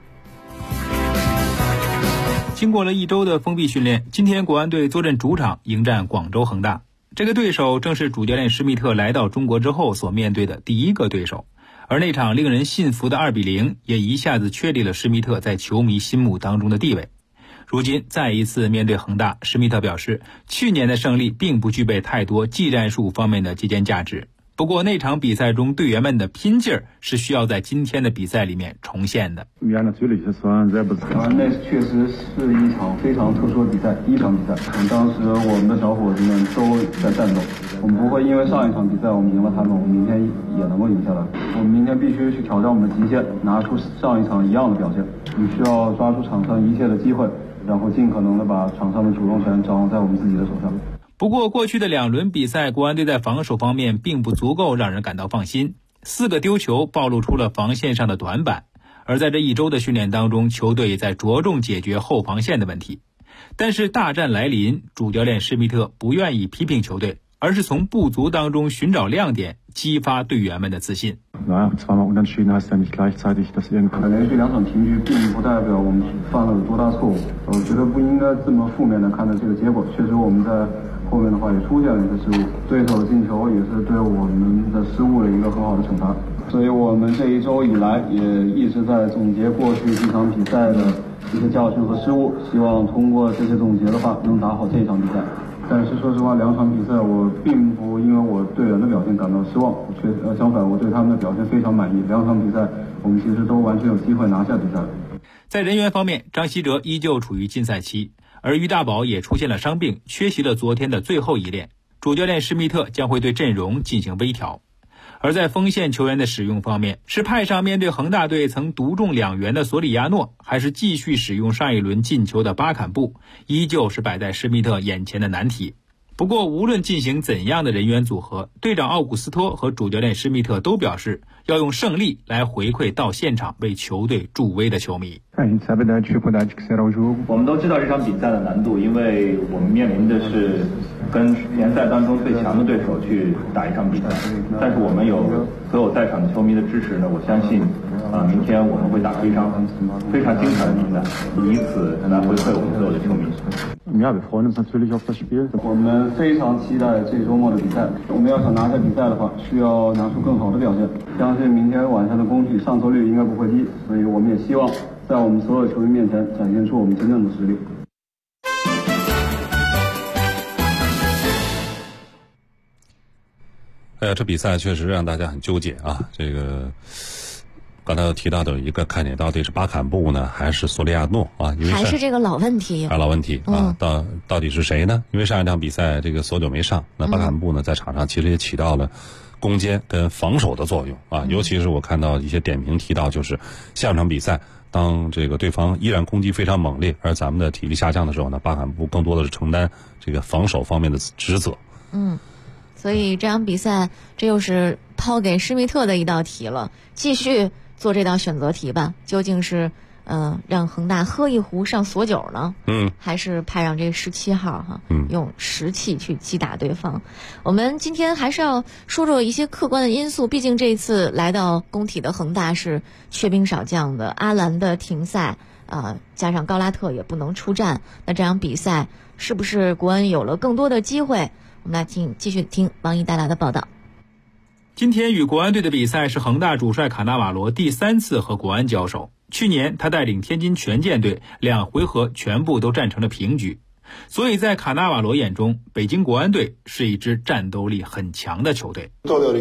S20: 经过了1周的封闭训练，今天国安队坐镇主场迎战广州恒大，这个对手正是主教练施密特来到中国之后所面对的第一个对手。而那场令人信服的2-0也一下子确立了施密特在球迷心目当中的地位。如今再一次面对恒大，施密特表示，去年的胜利并不具备太多技战术方面的借鉴价值。不过那场比赛中队员们的拼劲儿是需要在今天的比赛里面重现的。
S21: 那确实是一场非常特殊的比赛，一场比赛。当时我们的小伙子们都在战斗，我们不会因为上一场比赛我们赢了他们，我们明天也能够赢下来。我们明天必须去挑战我们的极限，拿出上一场一样的表现。我们需要抓住场上一切的机会，然后尽可能的把场上的主动权掌握在我们自己的手上。
S20: 不过过去的2轮比赛，国安队在防守方面并不足够让人感到放心，4个丢球暴露出了防线上的短板。而在这1周的训练当中，球队也在着重解决后防线的问题。但是大战来临，主教练施密特不愿意批评球队，而是从不足当中寻找亮点，激发队员们的自信。
S21: 连续2场平局并不代表我们犯了有多大错误，我觉得不应该这么负面的看待这个结果。确实我们在后面的话也出现了一个失误，对手的进球也是对我们的失误的一个很好的惩罚。所以我们这1周以来也一直在总结过去几场比赛的一些教训和失误，希望通过这些总结的话能打好这一场比赛。但是说实话，2场比赛我并不因为我队员的表现感到失望，相反我对他们的表现非常满意。2场比赛我们其实都完全有机会拿下比赛。
S20: 在人员方面，张稀哲依旧处于禁赛期，而于大宝也出现了伤病，缺席了昨天的最后一练。主教练施密特将会对阵容进行微调。而在锋线球员的使用方面，是派上面对恒大队曾独中2元的索里亚诺，还是继续使用上一轮进球的巴坎布，依旧是摆在施密特眼前的难题。 不过无论进行怎样的人员组合，队长奥古斯托和主教练施密特都表示要用胜利来回馈到现场为球队助威的球迷。
S1: 我们都知道这场比赛的难度，因为我们面临的是跟联赛当中最强的对手去打一场比赛，但是我们有所有在场的球迷的支持呢，我相信明天我们会打非常精彩的比赛，以此来回馈我们所有的球迷。
S21: 我们非常期待这周末的比赛，我们要想拿下比赛的话，需要拿出更好的表现，相信明天晚上的攻击上座率应该不会低，所以我们也希望在我们所有球迷面前展现出我们真正的实力。
S8: 这比赛确实让大家很纠结啊。这个刚才提到的一个看点，到底是巴坎布呢，还是索利亚诺啊？因为
S7: 还是这个老问题。
S8: 老问题啊，到底是谁呢？因为上一场比赛这个索九没上，那巴坎布呢在场上其实也起到了攻坚跟防守的作用啊。尤其是我看到一些点评提到，就是下场比赛当这个对方依然攻击非常猛烈，而咱们的体力下降的时候呢，巴坎布更多的是承担这个防守方面的职责。
S7: 所以这场比赛这又是抛给施密特的一道题了，继续做这道选择题吧。究竟是让恒大喝一壶上索酒呢？还是派上这17号哈，用实气去击打对方？我们今天还是要说说一些客观的因素，毕竟这一次来到工体的恒大是缺兵少将的，阿兰的停赛加上高拉特也不能出战，那这场比赛是不是国安有了更多的机会？我们来继续听王毅带来的报道。
S20: 今天与国安队的比赛是恒大主帅卡纳瓦罗第3次和国安交手。去年他带领天津权健队2回合全部都战成了平局，所以在卡纳瓦罗眼中，北京国安队是一支战斗力很强的球队。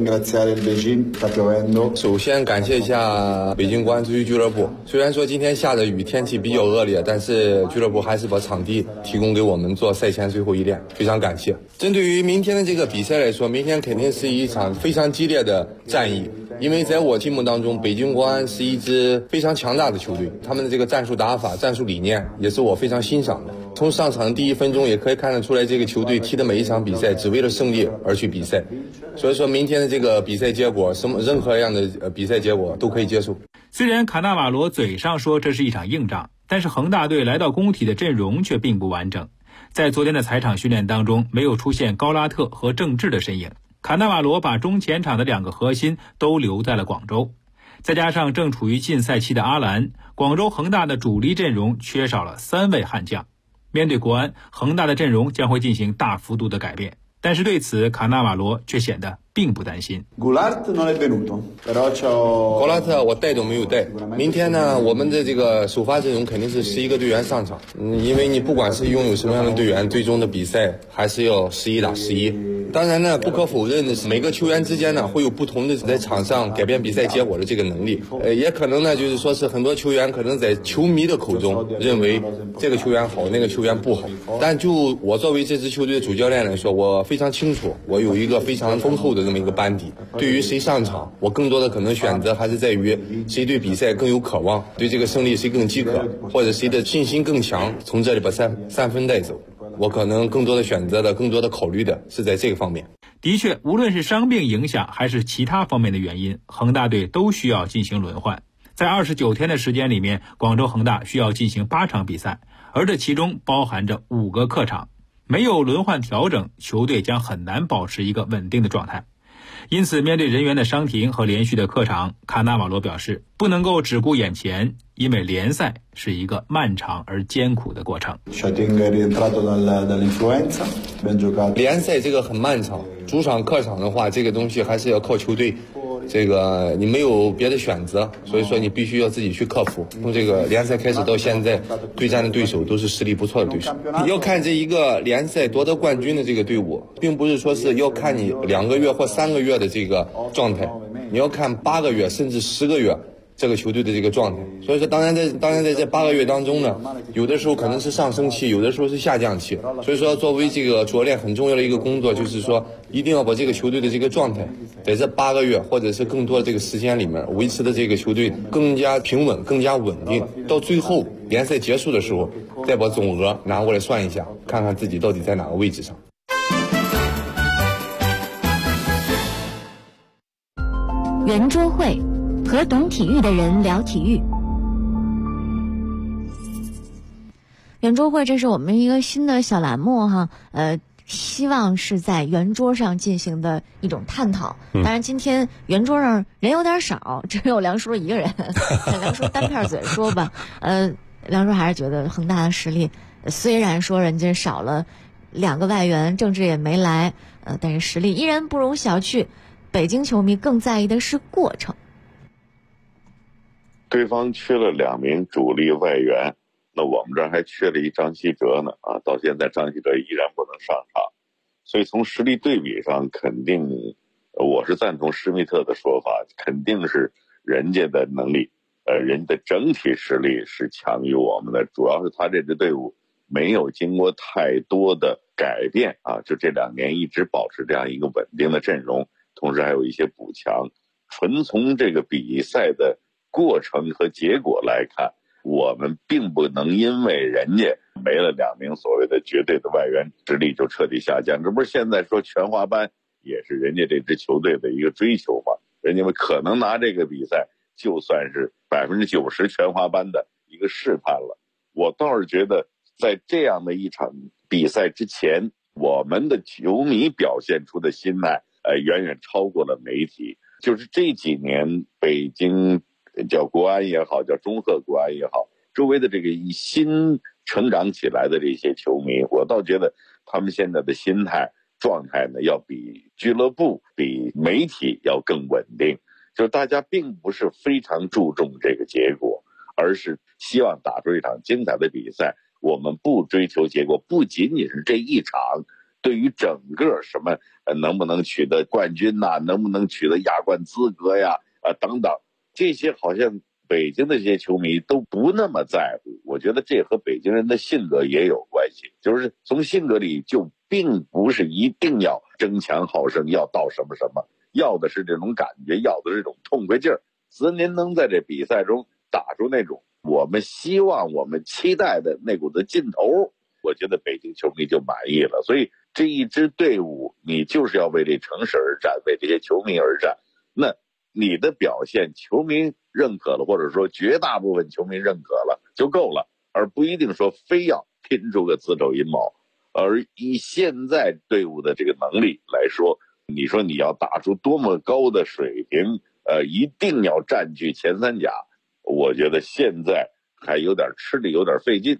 S22: 首先感谢一下北京国安足球俱乐部，虽然说今天下着雨，天气比较恶劣，但是俱乐部还是把场地提供给我们做赛前最后一练，非常感谢。针对于明天的这个比赛来说，明天肯定是一场非常激烈的战役，因为在我心目当中，北京国安是一支非常强大的球队，他们的这个战术打法、战术理念也是我非常欣赏的。从上场的第1分钟也可以看得出来，这个球队踢的每一场比赛只为了胜利而去比赛，所以说明天的这个比赛结果，任何样的比赛结果都可以接受。
S20: 虽然卡纳瓦罗嘴上说这是一场硬仗，但是恒大队来到工体的阵容却并不完整。在昨天的采场训练当中，没有出现高拉特和郑智的身影。卡纳瓦罗把中前场的2个核心都留在了广州，再加上正处于禁赛期的阿兰，广州恒大的主力阵容缺少了3位悍将。面对国安，恒大的阵容将会进行大幅度的改变，但是对此卡纳瓦罗却显得并不担心。
S22: 高拉特我带都没有带，明天呢，我们的这个首发阵容肯定是11个队员上场，因为你不管是拥有什么样的队员，最终的比赛还是要11打11。当然呢，不可否认的是，每个球员之间呢会有不同的在场上改变比赛结果的这个能力。也可能呢，就是说是很多球员可能在球迷的口中认为这个球员好，那个球员不好。但就我作为这支球队的主教练来说，我非常清楚，我有一个非常丰厚的这么一个班底。对于谁上场，我更多的可能选择还是在于谁对比赛更有渴望，对这个胜利谁更饥渴，或者谁的信心更强，从这里把3分带走。我可能更多的选择的、更多的考虑的是在这个方面。
S20: 的确，无论是伤病影响还是其他方面的原因，恒大队都需要进行轮换。在29天的时间里面，广州恒大需要进行8场比赛，而这其中包含着5个客场。没有轮换调整，球队将很难保持一个稳定的状态。因此，面对人员的伤停和连续的客场，卡纳瓦罗表示不能够只顾眼前，因为联赛是一个漫长而艰苦的过程。
S22: 联赛这个很漫长，主场客场的话，这个东西还是要靠球队，这个你没有别的选择，所以说你必须要自己去克服。从这个联赛开始到现在，对战的对手都是实力不错的对手。要看这一个联赛夺得冠军的这个队伍，并不是说是要看你2个月或3个月的这个状态，你要看8个月甚至10个月这个球队的这个状态。所以说当然在这8个月当中呢，有的时候可能是上升期，有的时候是下降期。所以说作为这个主教练很重要的一个工作，就是说一定要把这个球队的这个状态在这8个月或者是更多的这个时间里面维持的这个球队更加平稳、更加稳定，到最后联赛结束的时候再把总额拿过来算一下，看看自己到底在哪个位置上。
S2: 圆桌会，和懂体育的人聊体育。
S7: 圆桌会，这是我们一个新的小栏目哈，希望是在圆桌上进行的一种探讨。当然，今天圆桌上人有点少，只有梁叔一个人，梁叔单片嘴说吧。梁叔还是觉得恒大的实力，虽然说人家少了2个外援，郑智也没来，但是实力依然不容小觑。北京球迷更在意的是过程。
S3: 对方缺了2名主力外援，那我们这儿还缺了一张稀哲呢到现在张稀哲依然不能上场，所以从实力对比上，肯定我是赞同施密特的说法，肯定是人家的能力，人的整体实力是强于我们的，主要是他这支队伍没有经过太多的改变就这2年一直保持这样一个稳定的阵容，同时还有一些补强。纯从这个比赛的过程和结果来看，我们并不能因为人家没了2名所谓的绝对的外援，实力就彻底下降。这不是现在说全华班也是人家这支球队的一个追求吗？人家们可能拿这个比赛就算是90%全华班的一个试探了。我倒是觉得在这样的一场比赛之前，我们的球迷表现出的心态远远超过了媒体。就是这几年北京叫国安也好，叫中赫国安也好，周围的这个新成长起来的这些球迷，我倒觉得他们现在的心态状态呢，要比俱乐部比媒体要更稳定。就是大家并不是非常注重这个结果，而是希望打出一场精彩的比赛。我们不追求结果，不仅仅是这一场，对于整个什么能不能取得冠军能不能取得亚冠资格呀等等，这些好像北京的这些球迷都不那么在乎。我觉得这和北京人的性格也有关系，就是从性格里就并不是一定要争强好胜，要到什么什么，要的是这种感觉，要的是这种痛快劲儿。只要您能在这比赛中打出那种我们希望我们期待的那股子劲头，我觉得北京球迷就满意了。所以这一支队伍你就是要为这城市而战，为这些球迷而战，那你的表现球迷认可了，或者说绝大部分球迷认可了就够了，而不一定说非要拼出个子丑寅卯。而以现在队伍的这个能力来说，你说你要打出多么高的水平，一定要占据前3甲，我觉得现在还有点吃力，有点费劲。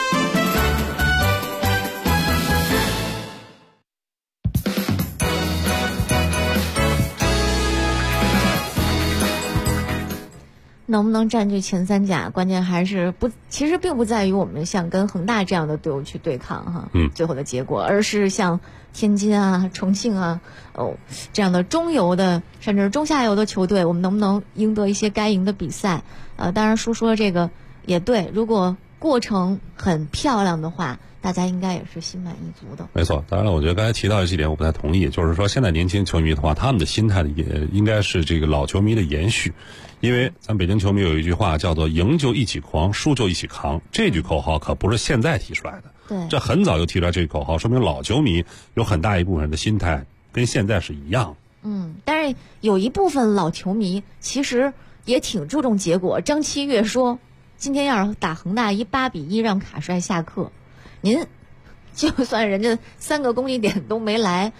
S7: 能不能占据前3甲，关键还是其实并不在于我们像跟恒大这样的队伍去对抗哈，最后的结果，而是像天津啊、重庆啊，这样的中游的甚至中下游的球队，我们能不能赢得一些该赢的比赛？当然说这个也对，如果过程很漂亮的话，大家应该也是心满意足的。
S8: 没错，当然了，我觉得刚才提到的几点我不太同意，就是说现在年轻球迷的话，他们的心态也应该是这个老球迷的延续。因为咱北京球迷有一句话叫做赢就一起狂，输就一起扛，这句口号可不是现在提出来的，
S7: 对，
S8: 这很早就提出来这句口号，说明老球迷有很大一部分人的心态跟现在是一样的。
S7: 但是有一部分老球迷其实也挺注重结果。张七月说，今天要是打恒大一8-1让卡帅下课，您就算人家3个攻击点都没来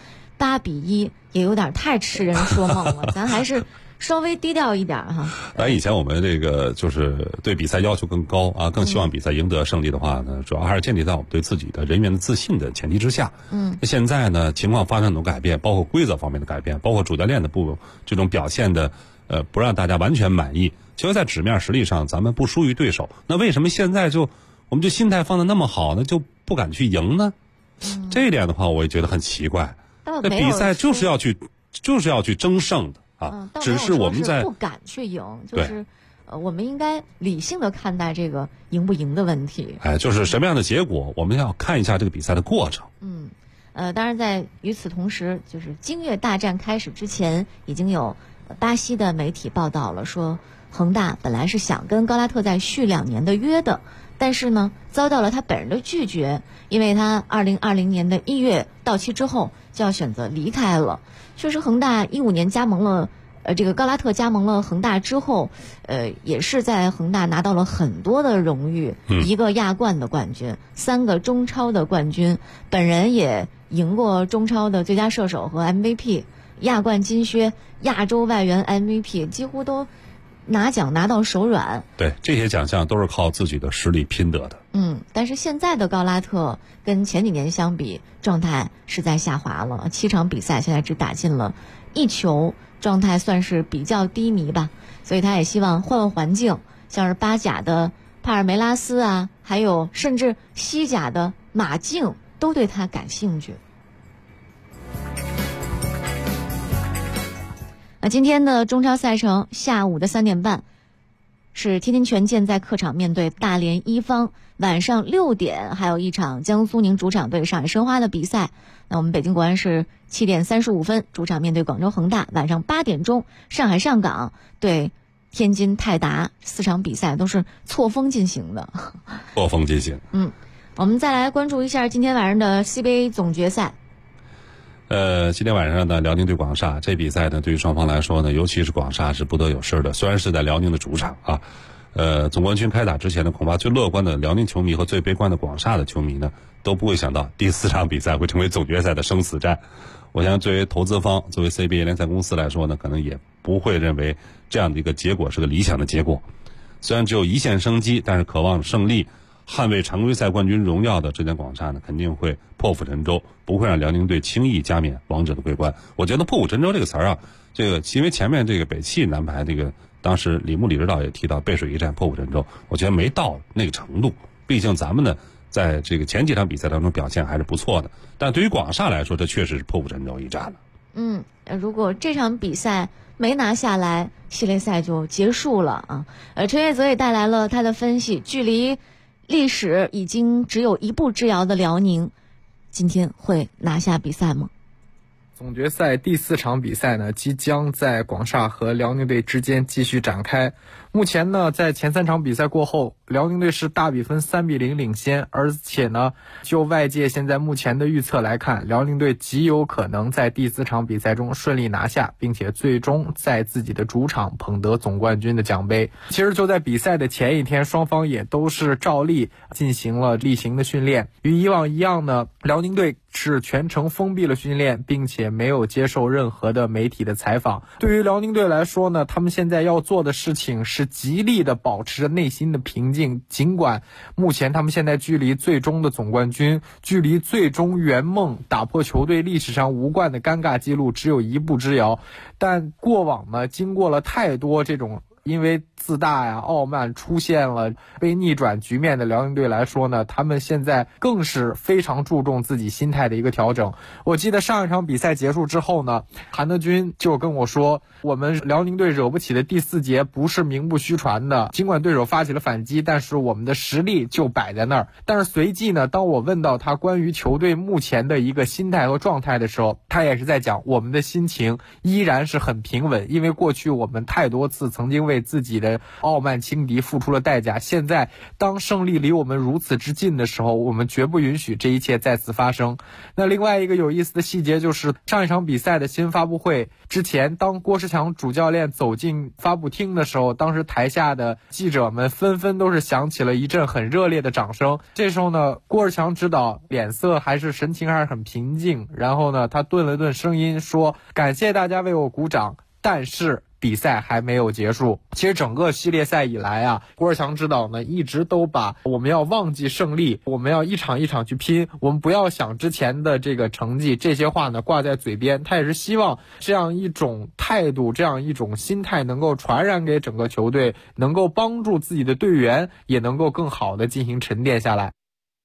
S7: ，8-1也有点太痴人说梦了，咱还是稍微低调一点哈。
S8: 以前我们这个就是对比赛要求更高更希望比赛赢得胜利的话呢，主要还是建立在我们对自己的人员的自信的前提之下。现在呢，情况发生很多改变，包括规则方面的改变，包括主教练的这种表现的不让大家完全满意。其实在纸面实力上咱们不输于对手，那为什么现在我们就心态放得那么好呢，就不敢去赢呢？这一点的话我也觉得很奇怪。那比赛就是要去争胜的只是我们在
S7: 不敢去赢，就是我们应该理性的看待这个赢不赢的问题。
S8: 就是什么样的结果，我们要看一下这个比赛的过程。
S7: 当然在与此同时，就是京粤大战开始之前，已经有巴西的媒体报道了，说恒大本来是想跟高拉特再续2年的约的，但是呢遭到了他本人的拒绝，因为他2020年的1月到期之后就要选择离开了。确实恒大15年加盟了这个高拉特加盟了恒大之后，也是在恒大拿到了很多的荣誉，1个亚冠的冠军，3个中超的冠军，本人也赢过中超的最佳射手和 MVP， 亚冠金靴、亚洲外援 MVP， 几乎都拿奖拿到手软。
S8: 对，这些奖项都是靠自己的实力拼得的。
S7: 但是现在的高拉特跟前几年相比，状态是在下滑了。7场比赛现在只打进了1球，状态算是比较低迷吧。所以他也希望换换环境，像是巴甲的帕尔梅拉斯啊，还有甚至西甲的马竞都对他感兴趣。今天的中超赛程下午的3点半是天津权健在客场面对大连一方，晚上6点还有一场江苏宁主场对上海申花的比赛。那我们北京国安是7点35分主场面对广州恒大，晚上8点钟上海上港对天津泰达，4场比赛都是错峰进行的。
S8: 错峰进行。
S7: 我们再来关注一下今天晚上的 CBA 总决赛。
S8: 今天晚上呢，辽宁对广厦这比赛呢，对于双方来说呢，尤其是广厦是不得有失的。虽然是在辽宁的主场啊，总冠军开打之前呢，恐怕最乐观的辽宁球迷和最悲观的广厦的球迷呢，都不会想到第4场比赛会成为总决赛的生死战。我想作为投资方，作为 CBA 联赛公司来说呢，可能也不会认为这样的一个结果是个理想的结果。虽然只有一线生机，但是渴望胜利、捍卫常规赛冠军荣耀的浙江广厦呢，肯定会破釜沉舟，不会让辽宁队轻易加冕王者的桂冠。我觉得破釜沉舟这个词儿啊，这个因为前面这个北汽男排这个当时李指导也提到背水一战破釜沉舟，我觉得没到那个程度。毕竟咱们呢在这个前几场比赛当中表现还是不错的，但对于广厦来说，这确实是破釜沉舟一战了。
S7: 如果这场比赛没拿下来，系列赛就结束了啊。陈悦则也带来了他的分析，距离历史已经只有1步之遥的辽宁，今天会拿下比赛吗？
S9: 总决赛第4场比赛呢，即将在广厦和辽宁队之间继续展开。目前呢，在前3场比赛过后，辽宁队是大比分3比0领先，而且呢，就外界现在目前的预测来看，辽宁队极有可能在第4场比赛中顺利拿下，并且最终在自己的主场捧得总冠军的奖杯。其实就在比赛的前一天，双方也都是照例进行了例行的训练。与以往一样呢，辽宁队是全程封闭了训练，并且没有接受任何的媒体的采访。对于辽宁队来说呢，他们现在要做的事情是极力的保持着内心的平静，尽管目前他们现在距离最终的总冠军，距离最终圆梦打破球队历史上无冠的尴尬记录只有1步之遥，但过往呢，经过了太多这种因为自大呀、傲慢出现了被逆转局面的辽宁队来说呢，他们现在更是非常注重自己心态的一个调整。我记得上一场比赛结束之后呢，韩德君就跟我说，我们辽宁队惹不起的第4节不是名不虚传的，尽管对手发起了反击，但是我们的实力就摆在那儿。但是随即呢，当我问到他关于球队目前的一个心态和状态的时候，他也是在讲我们的心情依然是很平稳，因为过去我们太多次曾经为自己的傲慢轻敌付出了代价，现在当胜利离我们如此之近的时候，我们绝不允许这一切再次发生。那另外一个有意思的细节就是上一场比赛的新闻发布会之前，当郭士强主教练走进发布厅的时候，当时台下的记者们纷纷都是响起了一阵很热烈的掌声。这时候呢，郭士强指导脸色还是神情还是很平静，然后呢，他顿了顿声音说，感谢大家为我鼓掌，但是比赛还没有结束。其实整个系列赛以来啊，郭士强指导呢一直都把我们要忘记胜利，我们要一场一场去拼，我们不要想之前的这个成绩，这些话呢挂在嘴边。他也是希望这样一种态度，这样一种心态能够传染给整个球队，能够帮助自己的队员也能够更好的进行沉淀下来。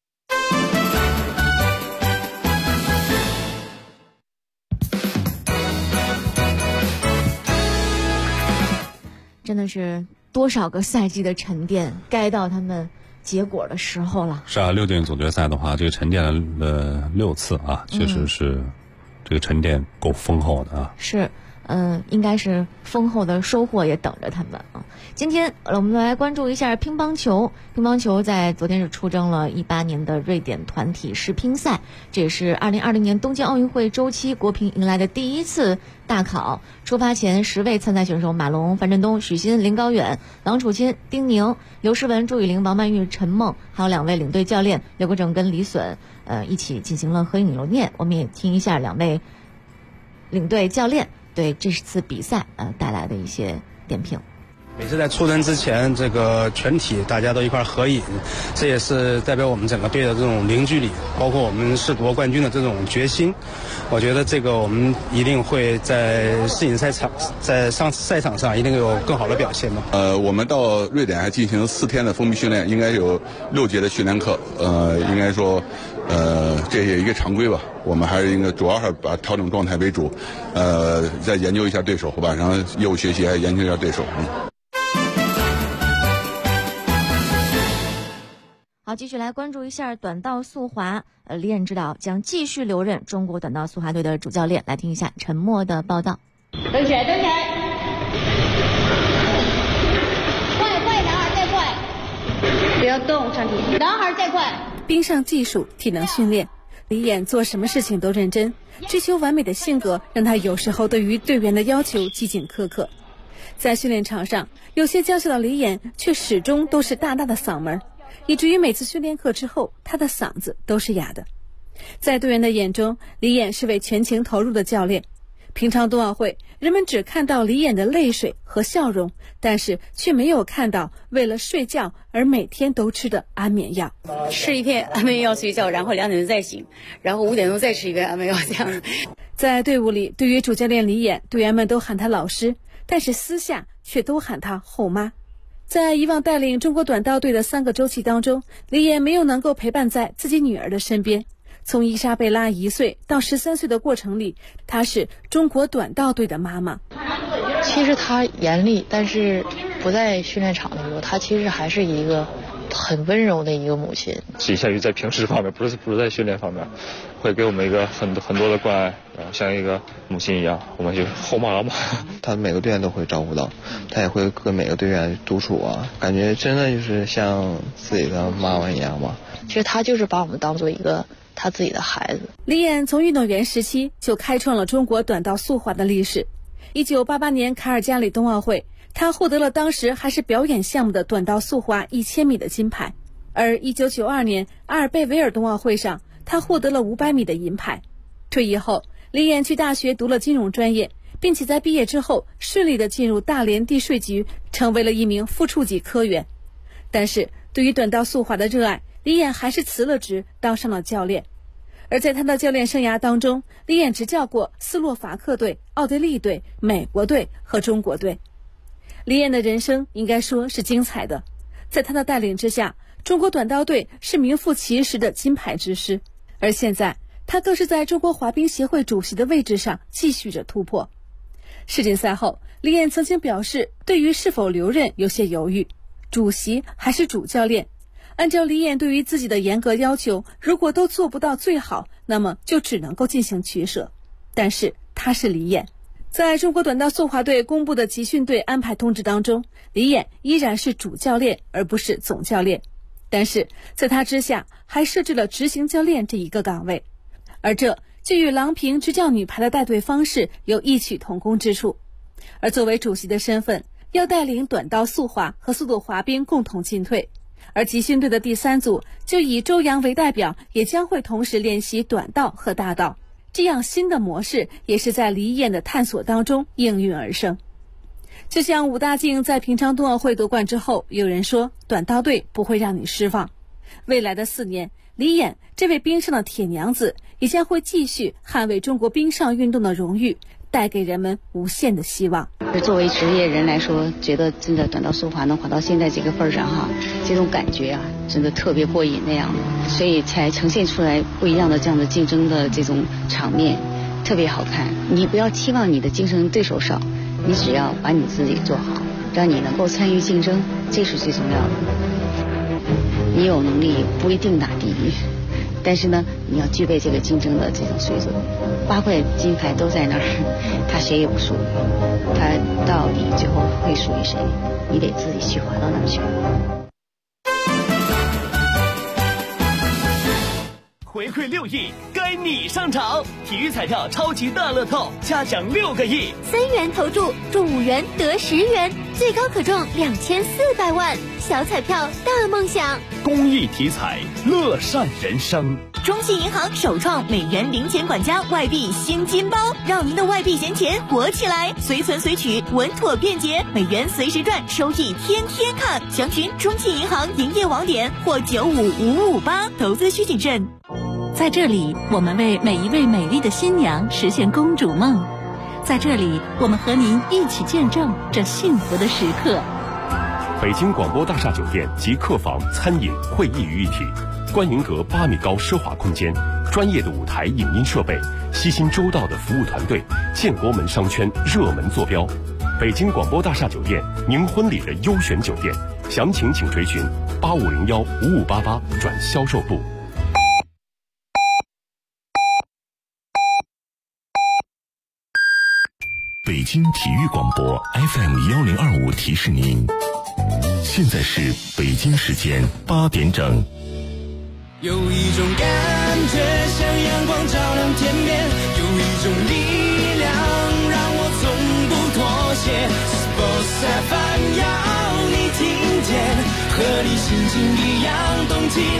S7: 真的是多少个赛季的沉淀，该到他们结果的时候了。
S8: 是啊，6队总决赛的话，这个沉淀了6次啊，确实是这个沉淀够丰厚的啊。
S7: 是， 应该是丰厚的收获也等着他们啊。今天我们来关注一下乒乓球。乒乓球在昨天是出征了18年的瑞典团体世乒赛，这也是2020年东京奥运会周期国乒迎来的第一次大考。出发前10位参赛选手马龙、樊振东、许昕、林高远、郎楚钦、丁宁、刘诗雯、朱雨玲、王曼玉、陈梦，还有2位领队教练刘国正跟李隼一起进行了合影留念。我们也听一下2位领队教练对这次比赛带来的一些点评。
S6: 每次在出征之前，这个全体大家都一块合影，这也是代表我们整个队的这种凝聚力，包括我们是夺冠军的这种决心。我觉得这个我们一定会在世锦赛场，在赛场上一定有更好的表现吧。
S11: 我们到瑞典还进行了4天的封闭训练，应该有6节的训练课。应该说，这也一个常规吧。我们还是应该主要还是把调整状态为主，再研究一下对手，晚上业务学习还研究一下对手。
S7: 好，继续来关注一下短道速滑。李冉指导将继续留任中国短道速滑队的主教练。来听一下陈默的报道。
S5: 蹬起来，蹬起来，快，男孩再快，不要动，上体，男孩再快。
S10: 冰上技术、体能训练，李冉做什么事情都认真，追求完美的性格让他有时候对于队员的要求极尽苛刻。在训练场上，有些娇小的李冉却始终都是大大的嗓门，以至于每次训练课之后，他的嗓子都是哑的。在队员的眼中，李冉是位全情投入的教练。平常冬奥会，人们只看到李冉的泪水和笑容，但是却没有看到为了睡觉而每天都吃的安眠药。
S23: 吃一片安眠药睡觉，然后2点钟再醒，然后5点钟再吃一片安眠药，这样子。
S10: 在队伍里，对于主教练李冉，队员们都喊他老师，但是私下却都喊他后妈。在以往带领中国短道队的3个周期当中，李冉没有能够陪伴在自己女儿的身边。从伊莎贝拉1岁到13岁的过程里，她是中国短道队的妈妈。
S24: 其实她严厉，但是不在训练场的时候，她其实还是一个很温柔的一个母亲。
S25: 仅限于在平时方面，不是在训练方面，会给我们一个很多的关爱，然后像一个母亲一样，我们就后妈嘛。
S26: 她每个队员都会照顾到，她也会跟每个队员督促啊，感觉真的就是像自己的妈妈一样嘛。
S24: 其实她就是把我们当做一个他自己的孩子。
S10: 李冉从运动员时期就开创了中国短道速滑的历史。1988年卡尔加里冬奥会，他获得了当时还是表演项目的短道速滑1000米的金牌。而1992年阿尔贝维尔冬奥会上，他获得了500米的银牌。退役后，李冉去大学读了金融专业，并且在毕业之后顺利地进入大连地税局，成为了一名副处级科员。但是对于短道速滑的热爱，李冉还是辞了职，当上了教练。而在他的教练生涯当中，李冉执教过斯洛伐克队、奥地利队、美国队和中国队。李冉的人生应该说是精彩的，在他的带领之下，中国短道队是名副其实的金牌之师。而现在，他更是在中国滑冰协会主席的位置上继续着突破。世锦赛后，李冉曾经表示，对于是否留任有些犹豫，主席还是主教练。按照李冉对于自己的严格要求，如果都做不到最好，那么就只能够进行取舍。但是他是李冉，在中国短道速滑队公布的集训队安排通知当中，李冉依然是主教练而不是总教练，但是在他之下还设置了执行教练这一个岗位，而这就与郎平执教女排的带队方式有异曲同工之处。而作为主席的身份，要带领短道速滑和速度滑冰共同进退。而集训队的第3组就以周洋为代表，也将会同时练习短道和大道。这样新的模式也是在李冉的探索当中应运而生。就像武大靖在平昌冬奥会夺冠之后，有人说短道队不会让你失望。未来的4年，李冉这位冰上的铁娘子也将会继续捍卫中国冰上运动的荣誉，带给人们无限的希望。
S24: 作为职业人来说，觉得真的短道速滑能滑到现在这个份上哈，这种感觉啊，真的特别过瘾那样的，所以才呈现出来不一样的这样的竞争的这种场面，特别好看。你不要期望你的竞争对手少，你只要把你自己做好，让你能够参与竞争，这是最重要的。你有能力不一定拿第一， 但是呢，你要具备这个竞争的这种水准。8块金牌都在那儿，他谁也不输，他到底最后会属于谁？你得自己去滑到那儿去。
S4: 回馈6亿，该你上场！体育彩票超级大乐透，嘉奖6个亿
S12: ，3元投注中5元得10元，最高可中2400万。小彩票大梦想，
S4: 公益体彩，乐善人生。
S12: 中信银行首创美元零钱管家外币新金包，让您的外币闲钱活起来，随存随取，稳妥便捷，美元随时赚，收益天天看。详询中信银行营业网点或95558，投资需谨慎。
S13: 在这里，我们为每一位美丽的新娘实现公主梦。在这里，我们和您一起见证这幸福的时刻。
S17: 北京广播大厦酒店集客房、餐饮、会议于一体，观云阁8米高奢华空间，专业的舞台影音设备，悉心周到的服务团队，建国门商圈热门坐标。北京广播大厦酒店，您婚礼的优选酒店，详情请垂询85015588转销售部。
S14: 北京体育广播 FM1025提示您，现在是北京时间8点整。
S15: 有一种感觉像阳光照亮天边，有一种力量让我从不妥协。Sports FM 要你听见，和你心情一样动起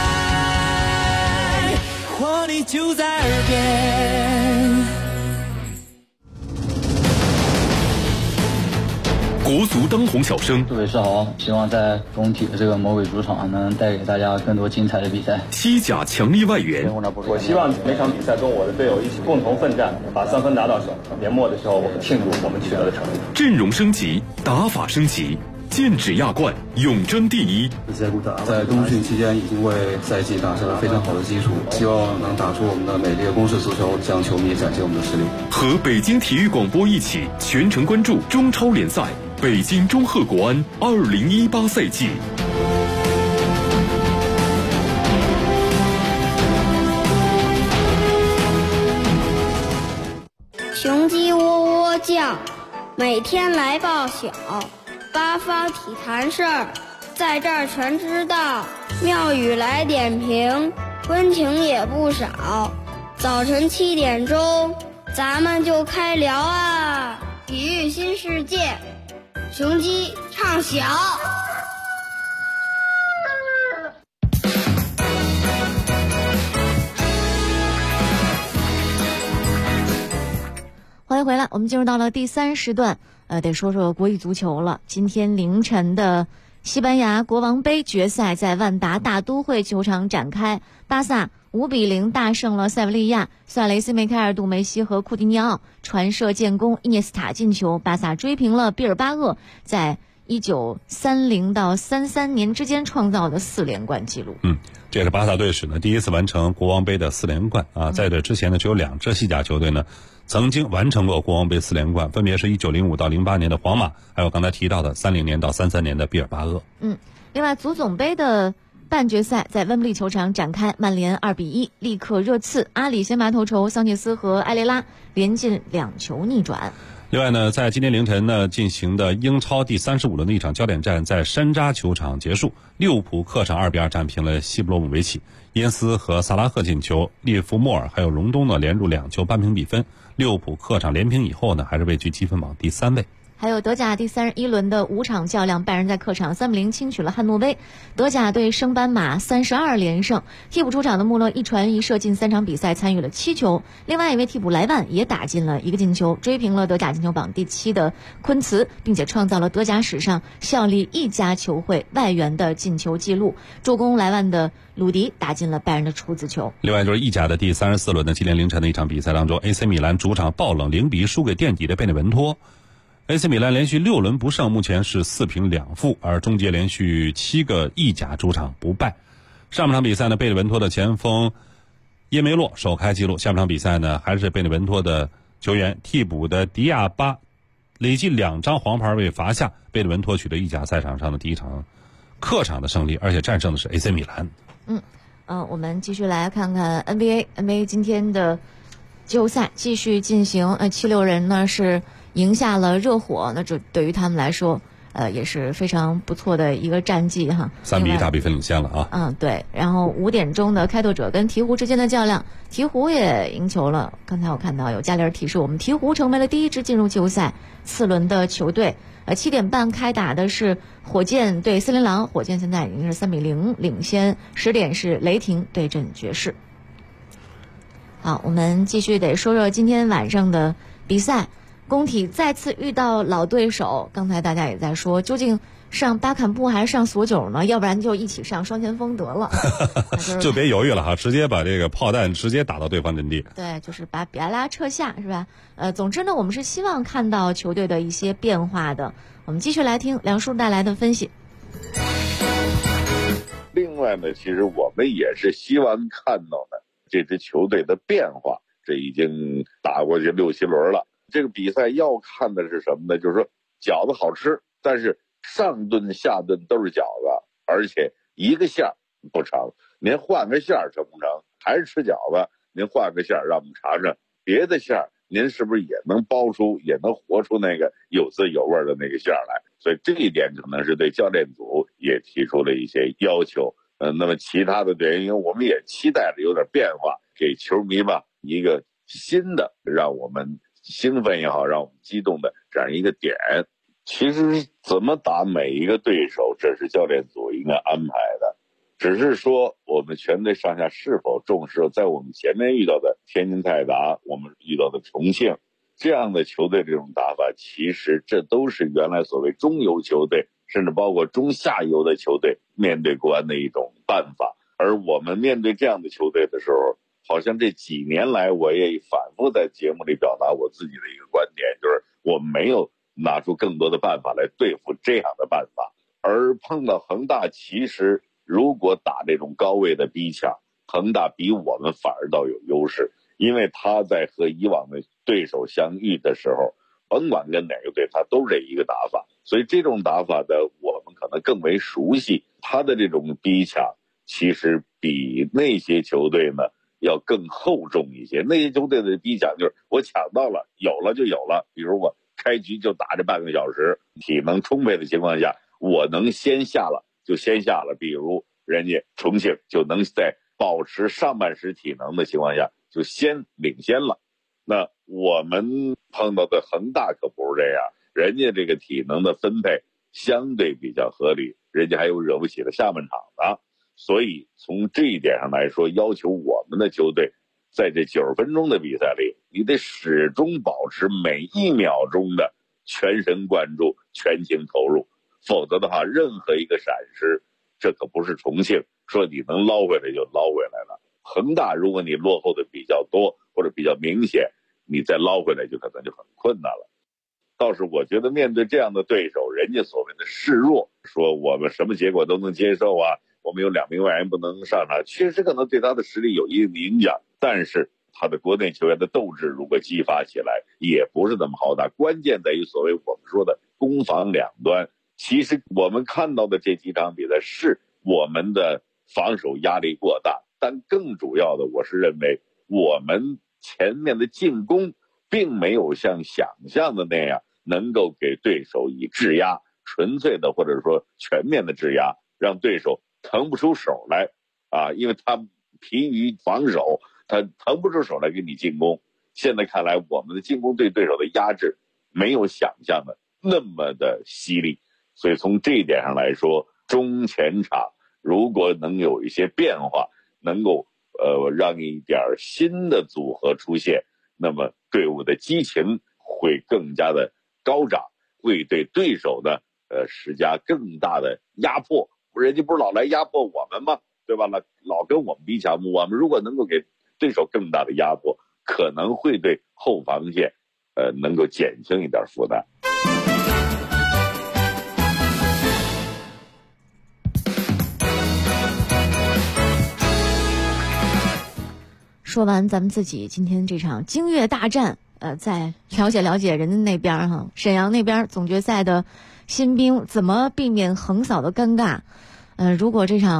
S15: 来，活力就在耳边。
S17: 国足当红小生，
S16: 各位是好，希望在工体的这个魔鬼主场能带给大家更多精彩的比赛。
S17: 西甲强力外援，
S1: 我希望每场比赛跟我的队友一起共同奋战，把3分拿到手。年末的时候，我们庆祝我们取得的成绩。
S17: 阵容升级，打法升级，剑指亚冠，永争第一。
S27: 在冬训期间已经为赛季打下了非常好的基础，希望能打出我们的美丽的攻势足球，向球迷展现我们的实力。
S17: 和北京体育广播一起全程关注中超联赛。北京中赫国安2018赛季。
S5: 雄鸡喔喔叫，每天来报晓，八方体坛事儿，在这儿全知道。妙语来点评，温情也不少。早晨7点钟，咱们就开聊啊！体育新世界。雄鸡唱晓。
S7: 欢迎回来，我们进入到了第3时段，得说说国际足球了。今天凌晨的西班牙国王杯决赛在万达大都会球场展开，巴萨5-0大胜了塞维利亚，苏亚雷斯、梅开二度，梅西和库蒂尼奥传射建功，伊涅斯塔进球，巴萨追平了毕尔巴鄂在1930到33年之间创造的4连冠纪录。
S8: 这是巴萨队史呢第一次完成国王杯的4连冠啊！在这之前呢，只有2支西甲球队呢曾经完成过国王杯4连冠，分别是1905到08年的皇马，还有刚才提到的30年到33年的毕尔巴鄂。
S7: 另外足总杯的半决赛在温布利球场展开，曼联2-1力克热刺，阿里先拔头筹，桑切斯和埃雷拉连进2球逆转。
S8: 另外呢，在今天凌晨呢进行的英超第35轮的一场焦点战在山楂球场结束，利物浦客场2-2战平了西布罗姆维奇，耶恩斯和萨拉赫进球，列夫莫尔还有隆东呢连入2球扳平比分。利物浦客场连平以后呢，还是位居积分榜第3位。
S7: 还有德甲第31轮的5场较量，拜仁在客场3-0轻取了汉诺威，德甲队升班马32连胜，替补出场的穆勒1传1射进3场比赛参与了7球，另外一位替补莱万也打进了1个进球，追平了德甲进球榜第7的昆茨，并且创造了德甲史上效力一家球会外援的进球纪录，助攻莱万的鲁迪打进了拜仁的处子球。
S8: 另外就是意甲的第34轮的今天凌晨的一场比赛当中 AC 米兰主场爆冷0-1输给垫底的贝内文托。AC 米兰连续6轮不胜，目前是4平2负，而终结连续7个意甲主场不败。上半场比赛呢，贝内文托的前锋耶梅洛首开纪录，下半场比赛呢还是贝内文托的球员替补的迪亚巴累计2张黄牌被罚下，贝内文托取得意甲赛场上的第一场客场的胜利，而且战胜的是 AC 米兰。
S7: 我们继续来看看 NBA 今天的季后赛继续进行，76人呢是赢下了热火，那这对于他们来说也是非常不错的一个战绩哈
S8: ，3-1大比分领先了啊。
S7: 对，然后5点钟的开拓者跟鹈鹕之间的较量，鹈鹕也赢球了。刚才我看到有家里人提示我们，鹈鹕成为了第一支进入季后赛4轮的球队。7点半开打的是火箭对森林狼，火箭现在已经是3-0领先。10点是雷霆对阵爵士。好，我们继续得说说今天晚上的比赛。工体再次遇到老对手，刚才大家也在说，究竟上巴坎布还是上索九呢？要不然就一起上双前锋得了，
S8: 就别犹豫了哈，直接把这个炮弹直接打到对方阵地。
S7: 对，就是把比埃拉撤下，是吧？总之呢，我们是希望看到球队的一些变化的。我们继续来听梁叔带来的分析。
S2: 另外呢，其实我们也是希望看到的这支球队的变化。这已经打过去6-7轮了。这个比赛要看的是什么呢？就是说饺子好吃，但是上顿下顿都是饺子，而且一个馅儿不成，您换个馅儿成不成？还是吃饺子，您换个馅儿让我们尝尝别的馅儿，您是不是也能包出，也能活出那个有滋有味的那个馅儿来？所以这一点可能是对教练组也提出了一些要求。那么其他的队员，我们也期待着有点变化，给球迷吧一个新的让我们兴奋也好，让我们激动的这样一个点。其实怎么打每一个对手，这是教练组应该安排的，只是说我们全队上下是否重视在我们前面遇到的天津泰达，我们遇到的重庆这样的球队，这种打法其实这都是原来所谓中游球队甚至包括中下游的球队面对国安的一种办法。而我们面对这样的球队的时候，好像这几年来我也反复在节目里表达我自己的一个观点，就是我没有拿出更多的办法来对付这样的办法。而碰到恒大，其实如果打这种高位的逼抢，恒大比我们反而倒有优势，因为他在和以往的对手相遇的时候，甭管跟哪个队，他都是这一个打法，所以这种打法的我们可能更为熟悉。他的这种逼抢其实比那些球队呢要更厚重一些。那些球队的逼抢就是我抢到了，有了就有了，比如我开局就打这半个小时，体能充沛的情况下，我能先下了就先下了，比如人家重庆就能在保持上半时体能的情况下就先领先了。那我们碰到的恒大可不是这样，人家这个体能的分配相对比较合理，人家还有惹不起的下半场呢。所以从这一点上来说，要求我们的球队在这90分钟的比赛里，你得始终保持每一秒钟的全神贯注、全情投入，否则的话，任何一个闪失，这可不是重庆说你能捞回来就捞回来了。恒大如果你落后的比较多或者比较明显，你再捞回来就可能就很困难了。倒是我觉得面对这样的对手，人家所谓的示弱，说我们什么结果都能接受啊，我们有2名外援不能上场，确实可能对他的实力有一定的影响，但是他的国内球员的斗志如果激发起来，也不是那么好打。关键在于所谓我们说的攻防两端。其实我们看到的这几场比赛是我们的防守压力过大，但更主要的，我是认为我们前面的进攻并没有像想象的那样能够给对手以制压，纯粹的或者说全面的制压，让对手腾不出手来啊，因为他疲于防守，他腾不出手来给你进攻。现在看来，我们的进攻对对手的压制没有想象的那么的犀利，所以从这一点上来说，中前场如果能有一些变化，能够让一点新的组合出现，那么队伍的激情会更加的高涨，会对对手呢施加更大的压迫。人家不是老来压迫我们吗？对吧？老跟我们逼抢，我们如果能够给对手更大的压迫，可能会对后防线能够减轻一点负担。
S7: 说完咱们自己今天这场京粤大战，再了解了解人家那边哈，沈阳那边总决赛的新兵怎么避免横扫的尴尬。如果这场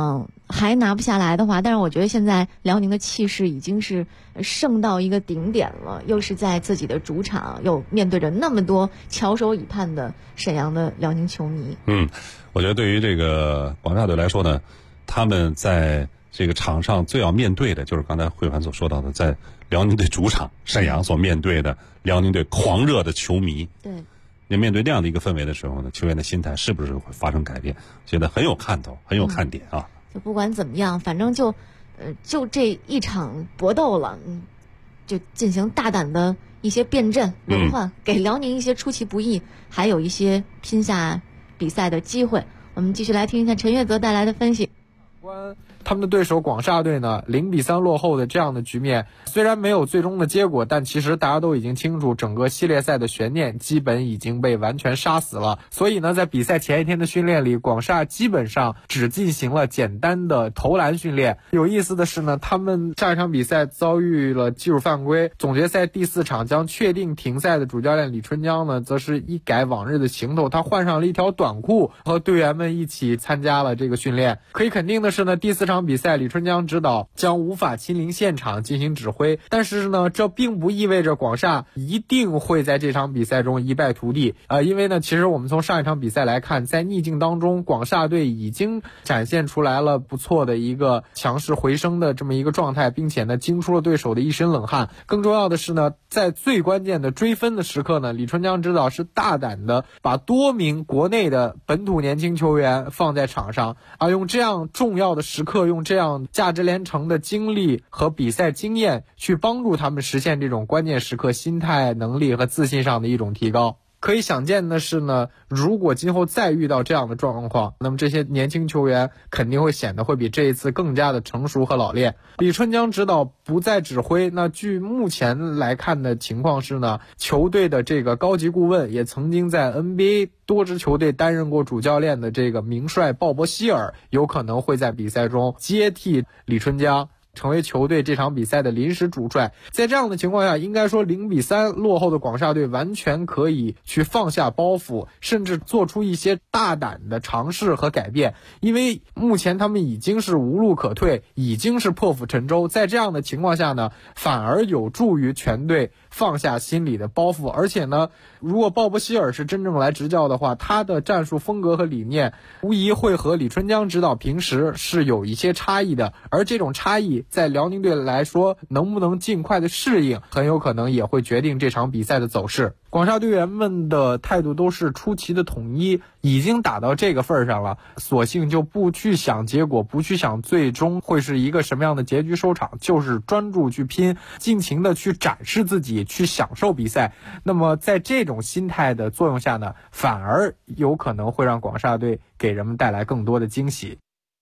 S7: 还拿不下来的话，但是我觉得现在辽宁的气势已经是盛到一个顶点了，又是在自己的主场，又面对着那么多翘首以盼的沈阳的辽宁球迷。
S8: 我觉得对于这个广厦队来说呢，他们在这个场上最要面对的就是刚才慧凡所说到的，在辽宁队主场沈阳所面对的辽宁队狂热的球迷。
S7: 对，
S8: 你面对这样的一个氛围的时候呢，球员的心态是不是会发生改变？觉得很有看头，很有看点啊。
S7: 就不管怎么样，反正就这一场搏斗了，就进行大胆的一些变阵轮换，给辽宁一些出其不意，还有一些拼下比赛的机会。我们继续来听一下陈月泽带来的分析。
S3: 他们的对手广厦队呢0-3落后的这样的局面，虽然没有最终的结果，但其实大家都已经清楚，整个系列赛的悬念基本已经被完全杀死了。所以呢，在比赛前一天的训练里，广厦基本上只进行了简单的投篮训练。有意思的是呢，他们上一场比赛遭遇了技术犯规，总决赛第4场将确定停赛的主教练李春江呢，则是一改往日的行头，他换上了一条短裤，和队员们一起参加了这个训练。可以肯定的是呢，第4场比赛李春江指导将无法亲临现场进行指挥，但是呢，这并不意味着广厦一定会在这场比赛中一败涂地。因为呢，其实我们从上一场比赛来看，在逆境当中，广厦队已经展现出来了不错的一个强势回升的这么一个状态，并且呢，惊出了对手的一身冷汗。更重要的是呢，在最关键的追分的时刻呢，李春江指导是大胆的把多名国内的本土年轻球员放在场上，用这样重要的时刻，用这样价值连城的经历和比赛经验去帮助他们实现这种关键时刻心态、能力和自信上的一种提高。可以想见的是呢，如果今后再遇到这样的状况，那么这些年轻球员肯定会显得会比这一次更加的成熟和老练。李春江指导不再指挥，那据目前来看的情况是呢，球队的这个高级顾问，也曾经在 NBA 多支球队担任过主教练的这个名帅鲍勃希尔，有可能会在比赛中接替李春江，成为球队这场比赛的临时主帅。在这样的情况下，应该说0-3落后的广厦队完全可以去放下包袱，甚至做出一些大胆的尝试和改变，因为目前他们已经是无路可退，已经是破釜沉舟。在这样的情况下呢，反而有助于全队放下心里的包袱。而且呢，如果鲍勃希尔是真正来执教的话，他的战术风格和理念无疑会和李春江指导平时是有一些差异的，而这种差异在辽宁队来说能不能尽快的适应，很有可能也会决定这场比赛的走势。广厦队员们的态度都是出奇的统一，已经打到这个份上了，索性就不去想结果，不去想最终会是一个什么样的结局收场，就是专注去拼，尽情的去展示自己，去享受比赛。那么在这种心态的作用下呢，反而有可能会让广厦队给人们带来更多的惊喜。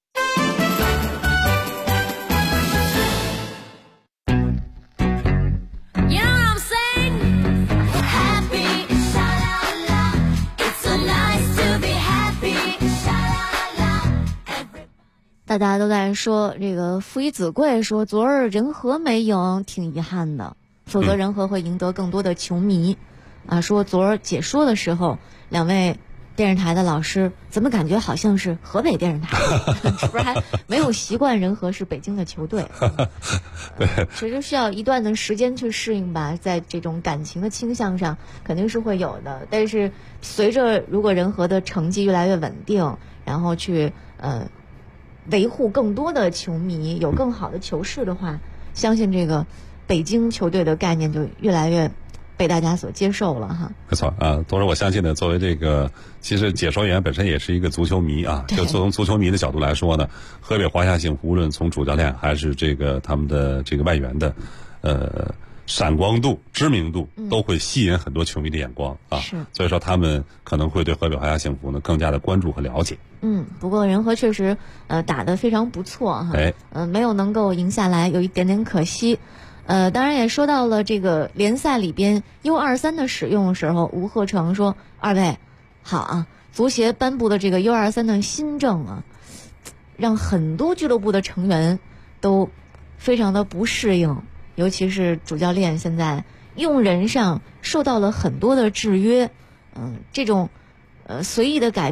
S7: 大家都在说这个父以子贵，说昨儿仁和没赢，挺遗憾的，否则仁和会赢得更多的球迷。说昨儿解说的时候，两位电视台的老师怎么感觉好像是河北电视台，是不是还没有习惯仁和是北京的球队？其实需要一段的时间去适应吧，在这种感情的倾向上肯定是会有的，但是随着如果仁和的成绩越来越稳定，然后去维护更多的球迷，有更好的球势的话，相信这个北京球队的概念就越来越被大家所接受了哈。
S8: 没错啊，同时我相信呢，作为这个其实解说员本身也是一个足球迷啊，就从足球迷的角度来说呢，河北华夏幸福无论从主教练还是这个他们的这个外援的闪光度、知名度都会吸引很多球迷的眼光啊，所以说他们可能会对河北华夏幸福呢更加的关注和了解。
S7: 不过仁和确实打得非常不错哈，没有能够赢下来，有一点点可惜。当然也说到了这个联赛里边 U23 的使用的时候，吴鹤成说：“二位好啊，足协颁布的这个 U23 的新政啊，让很多俱乐部的成员都非常的不适应。”尤其是主教练现在用人上受到了很多的制约，这种随意的改变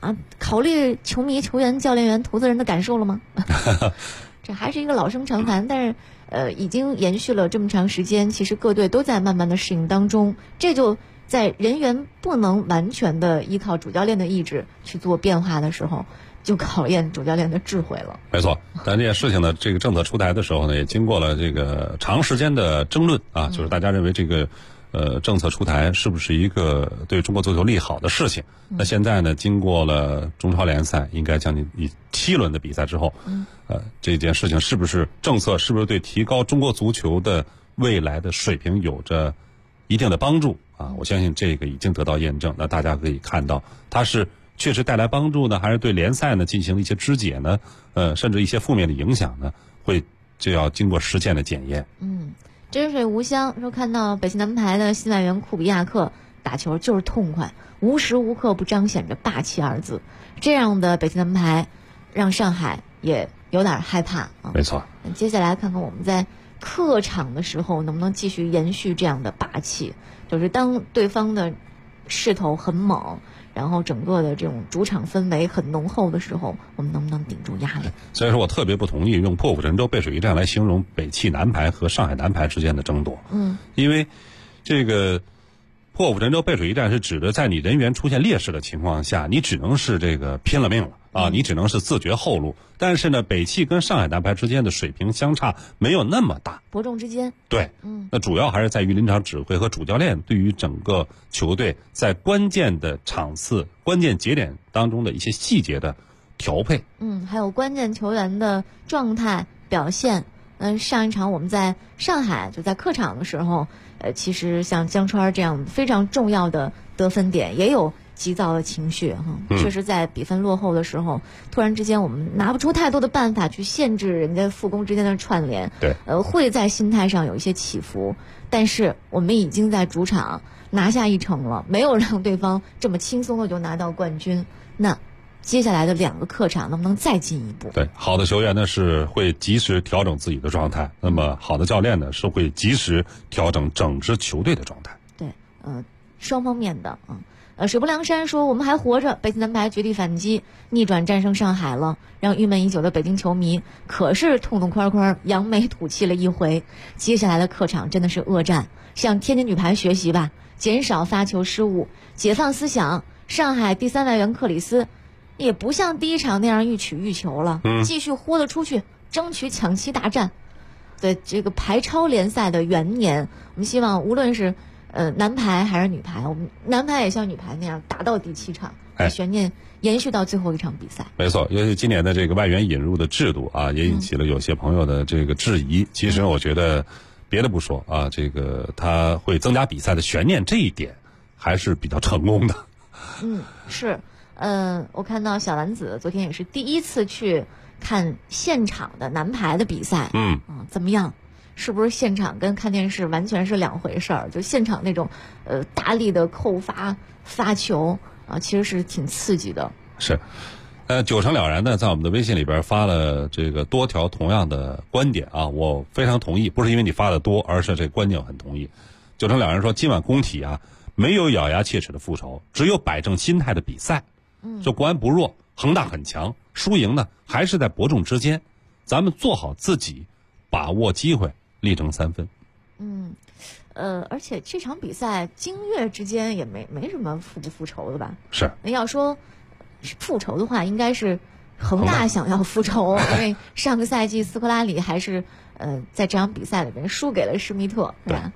S7: 啊，考虑球迷、球员、教练员、投资人的感受了吗？这还是一个老生常谈，但是已经延续了这么长时间，其实各队都在慢慢的适应当中，这就在人员不能完全的依靠主教练的意志去做变化的时候，就考验主教练的智慧了。
S8: 没错，但这件事情呢，这个政策出台的时候呢，也经过了这个长时间的争论啊，就是大家认为这个政策出台是不是一个对中国足球利好的事情？那现在呢，经过了中超联赛应该将近7轮的比赛之后，这件事情是不是政策是不是对提高中国足球的未来的水平有着一定的帮助啊？我相信这个已经得到验证。那大家可以看到，它是确实带来帮助呢，还是对联赛呢进行了一些肢解呢？甚至一些负面的影响呢，就要经过实践的检验。
S7: 真水无香说，看到北京男排的新外援库比亚克打球就是痛快，无时无刻不彰显着霸气二字。这样的北京男排让上海也有点害怕啊。
S8: 没错。
S7: 接下来看看我们在客场的时候能不能继续延续这样的霸气，就是当对方的势头很猛，然后整个的这种主场氛围很浓厚的时候，我们能不能顶住压力？
S8: 所以说我特别不同意用破釜沉舟背水一战来形容北汽男排和上海男排之间的争夺。因为这个破釜沉舟背水一战是指的在你人员出现劣势的情况下，你只能是这个拼了命了啊，你只能是自绝后路。但是呢，北汽跟上海男排之间的水平相差没有那么大，
S7: 伯仲之间。
S8: 对，那主要还是在于临场指挥和主教练对于整个球队在关键的场次、关键节点当中的一些细节的调配。
S7: 还有关键球员的状态表现。上一场我们在上海就在客场的时候，其实像江川这样非常重要的得分点也有急躁的情绪哈，确实在比分落后的时候，突然之间我们拿不出太多的办法去限制人家副攻之间的串联，
S8: 对，
S7: 会在心态上有一些起伏，但是我们已经在主场拿下1城了，没有让对方这么轻松的就拿到冠军，那接下来的2个客场能不能再进一步？
S8: 对，好的球员呢是会及时调整自己的状态，那么好的教练呢是会及时调整整支球队的状态。
S7: 对，双方面的水泊梁山说，我们还活着，北京男排绝地反击，逆转战胜上海了，让郁闷已久的北京球迷可是痛痛快快扬眉吐气了一回。接下来的客场真的是恶战，向天津女排学习吧，减少发球失误，解放思想。上海第3外援克里斯也不像第1场那样欲取欲求了，继续豁得出去，争取抢七大战。对这个排超联赛的元年，我们希望无论是男排还是女排，我们男排也像女排那样打到第7场，把悬念延续到最后一场比赛。
S8: 没错，尤其今年的这个外援引入的制度啊，也引起了有些朋友的这个质疑。其实我觉得别的不说啊，这个它会增加比赛的悬念，这一点还是比较成功的。
S7: 是。我看到小兰子昨天也是第一次去看现场的男排的比赛，怎么样？是不是现场跟看电视完全是2回事儿？就现场那种大力的扣发球啊，其实是挺刺激的。
S8: 是，九成了然呢，在我们的微信里边发了这个多条同样的观点啊，我非常同意，不是因为你发的多，而是这观点我很同意。九成了然说，今晚工体啊没有咬牙切齿的复仇，只有摆正心态的比赛。说国安不弱，恒大很强，输赢呢还是在伯仲之间，咱们做好自己，把握机会，力争3分。
S7: 而且这场比赛京粤之间也没什么复不复仇的吧？
S8: 是。
S7: 要说复仇的话，应该是恒大想要复仇，因为上个赛季斯科拉里还是在这场比赛里面输给了施密特，是吧？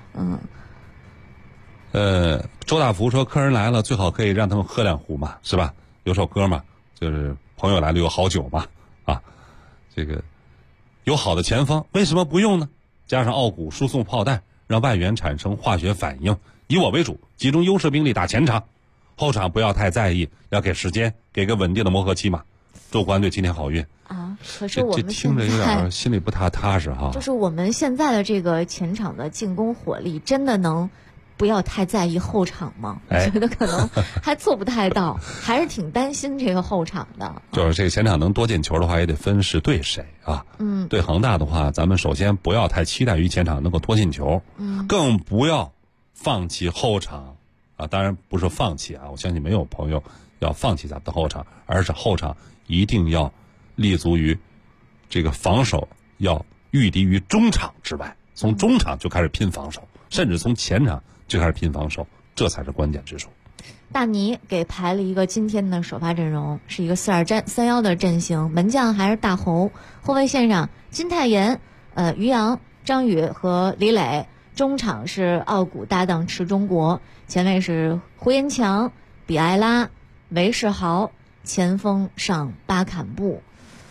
S8: 周大福说，客人来了最好可以让他们喝2壶嘛，是吧？有首歌嘛，就是朋友来了有好酒嘛，啊，这个有好的前锋为什么不用呢？加上奥古输送炮弹，让外援产生化学反应，以我为主，集中优势兵力打前场，后场不要太在意，要给时间，给个稳定的磨合期嘛。祝国安队今天好运
S7: 啊！可是我们
S8: 这听着有点心里不太踏实哈。
S7: 就是我们现在的这个前场的进攻火力，真的能不要太在意后场吗？我觉得可能还做不太到，还是挺担心这个后场的。
S8: 就是这个前场能多进球的话，也得分是对谁啊？对恒大的话，咱们首先不要太期待于前场能够多进球，更不要放弃后场啊，当然不是放弃啊，我相信没有朋友要放弃咱们的后场，而是后场一定要立足于这个防守，要御敌于中场之外，从中场就开始拼防守，甚至从前场就开始拼防守，这才是关键之处。
S7: 大尼给排了一个今天的首发阵容，是一个4-2-3-1的阵型，门将还是大侯，后卫线上金泰妍、于洋、张宇和李磊，中场是奥古搭档池中国，前卫是胡延强、比埃拉、韦世豪，前锋上巴坎布。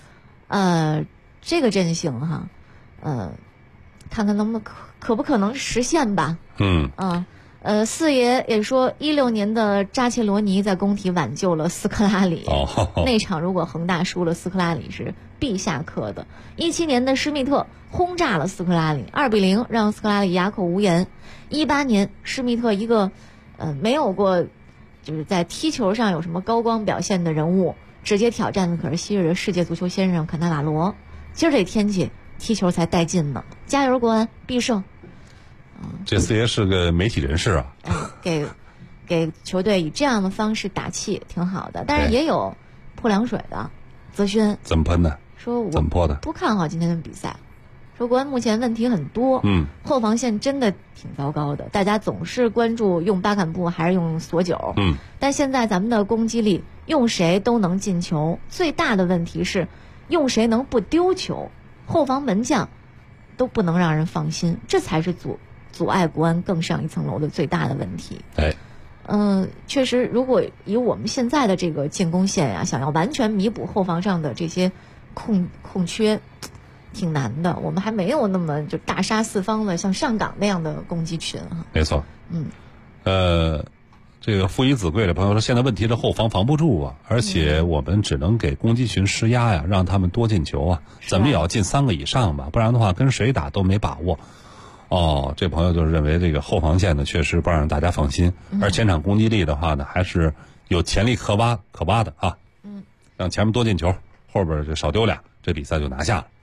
S7: 这个阵型哈，看看能不能可不可能实现吧。四爷也说，16年的扎切罗尼在工体挽救了斯科拉里。那场如果恒大输了，斯科拉里是必下课的。17年的施密特轰炸了斯科拉里，2-0让斯科拉里哑口无言。18年施密特一个没有过就是在踢球上有什么高光表现的人物，直接挑战的可是昔日的世界足球先生坎纳瓦罗。今儿这天气踢球才带劲呢，加油国安，必胜。
S8: 这四爷是个媒体人士啊，
S7: 给球队以这样的方式打气，挺好的。但是也有泼凉水的，泽勋
S8: 怎么喷的？
S7: 说我
S8: 怎么泼的？
S7: 不看好今天的比赛，说国安目前问题很多，后防线真的挺糟糕的。大家总是关注用巴坎布还是用索九，但现在咱们的攻击力用谁都能进球，最大的问题是用谁能不丢球，后防门将都不能让人放心，这才是阻碍国安更上一层楼的最大的问题。确实，如果以我们现在的这个进攻线呀，想要完全弥补后防上的这些空缺，挺难的。我们还没有那么就大杀四方的像上港那样的攻击群哈。
S8: 没错。这个父以子贵的朋友说，现在问题是后防防不住啊，而且我们只能给攻击群施压呀，让他们多进球啊，怎么也要进3个以上吧，不然的话跟谁打都没把握。这朋友就是认为这个后防线呢确实不让大家放心，而前场攻击力的话呢还是有潜力可挖的啊。让前面多进球，后边就少丢俩，这比赛就拿下了。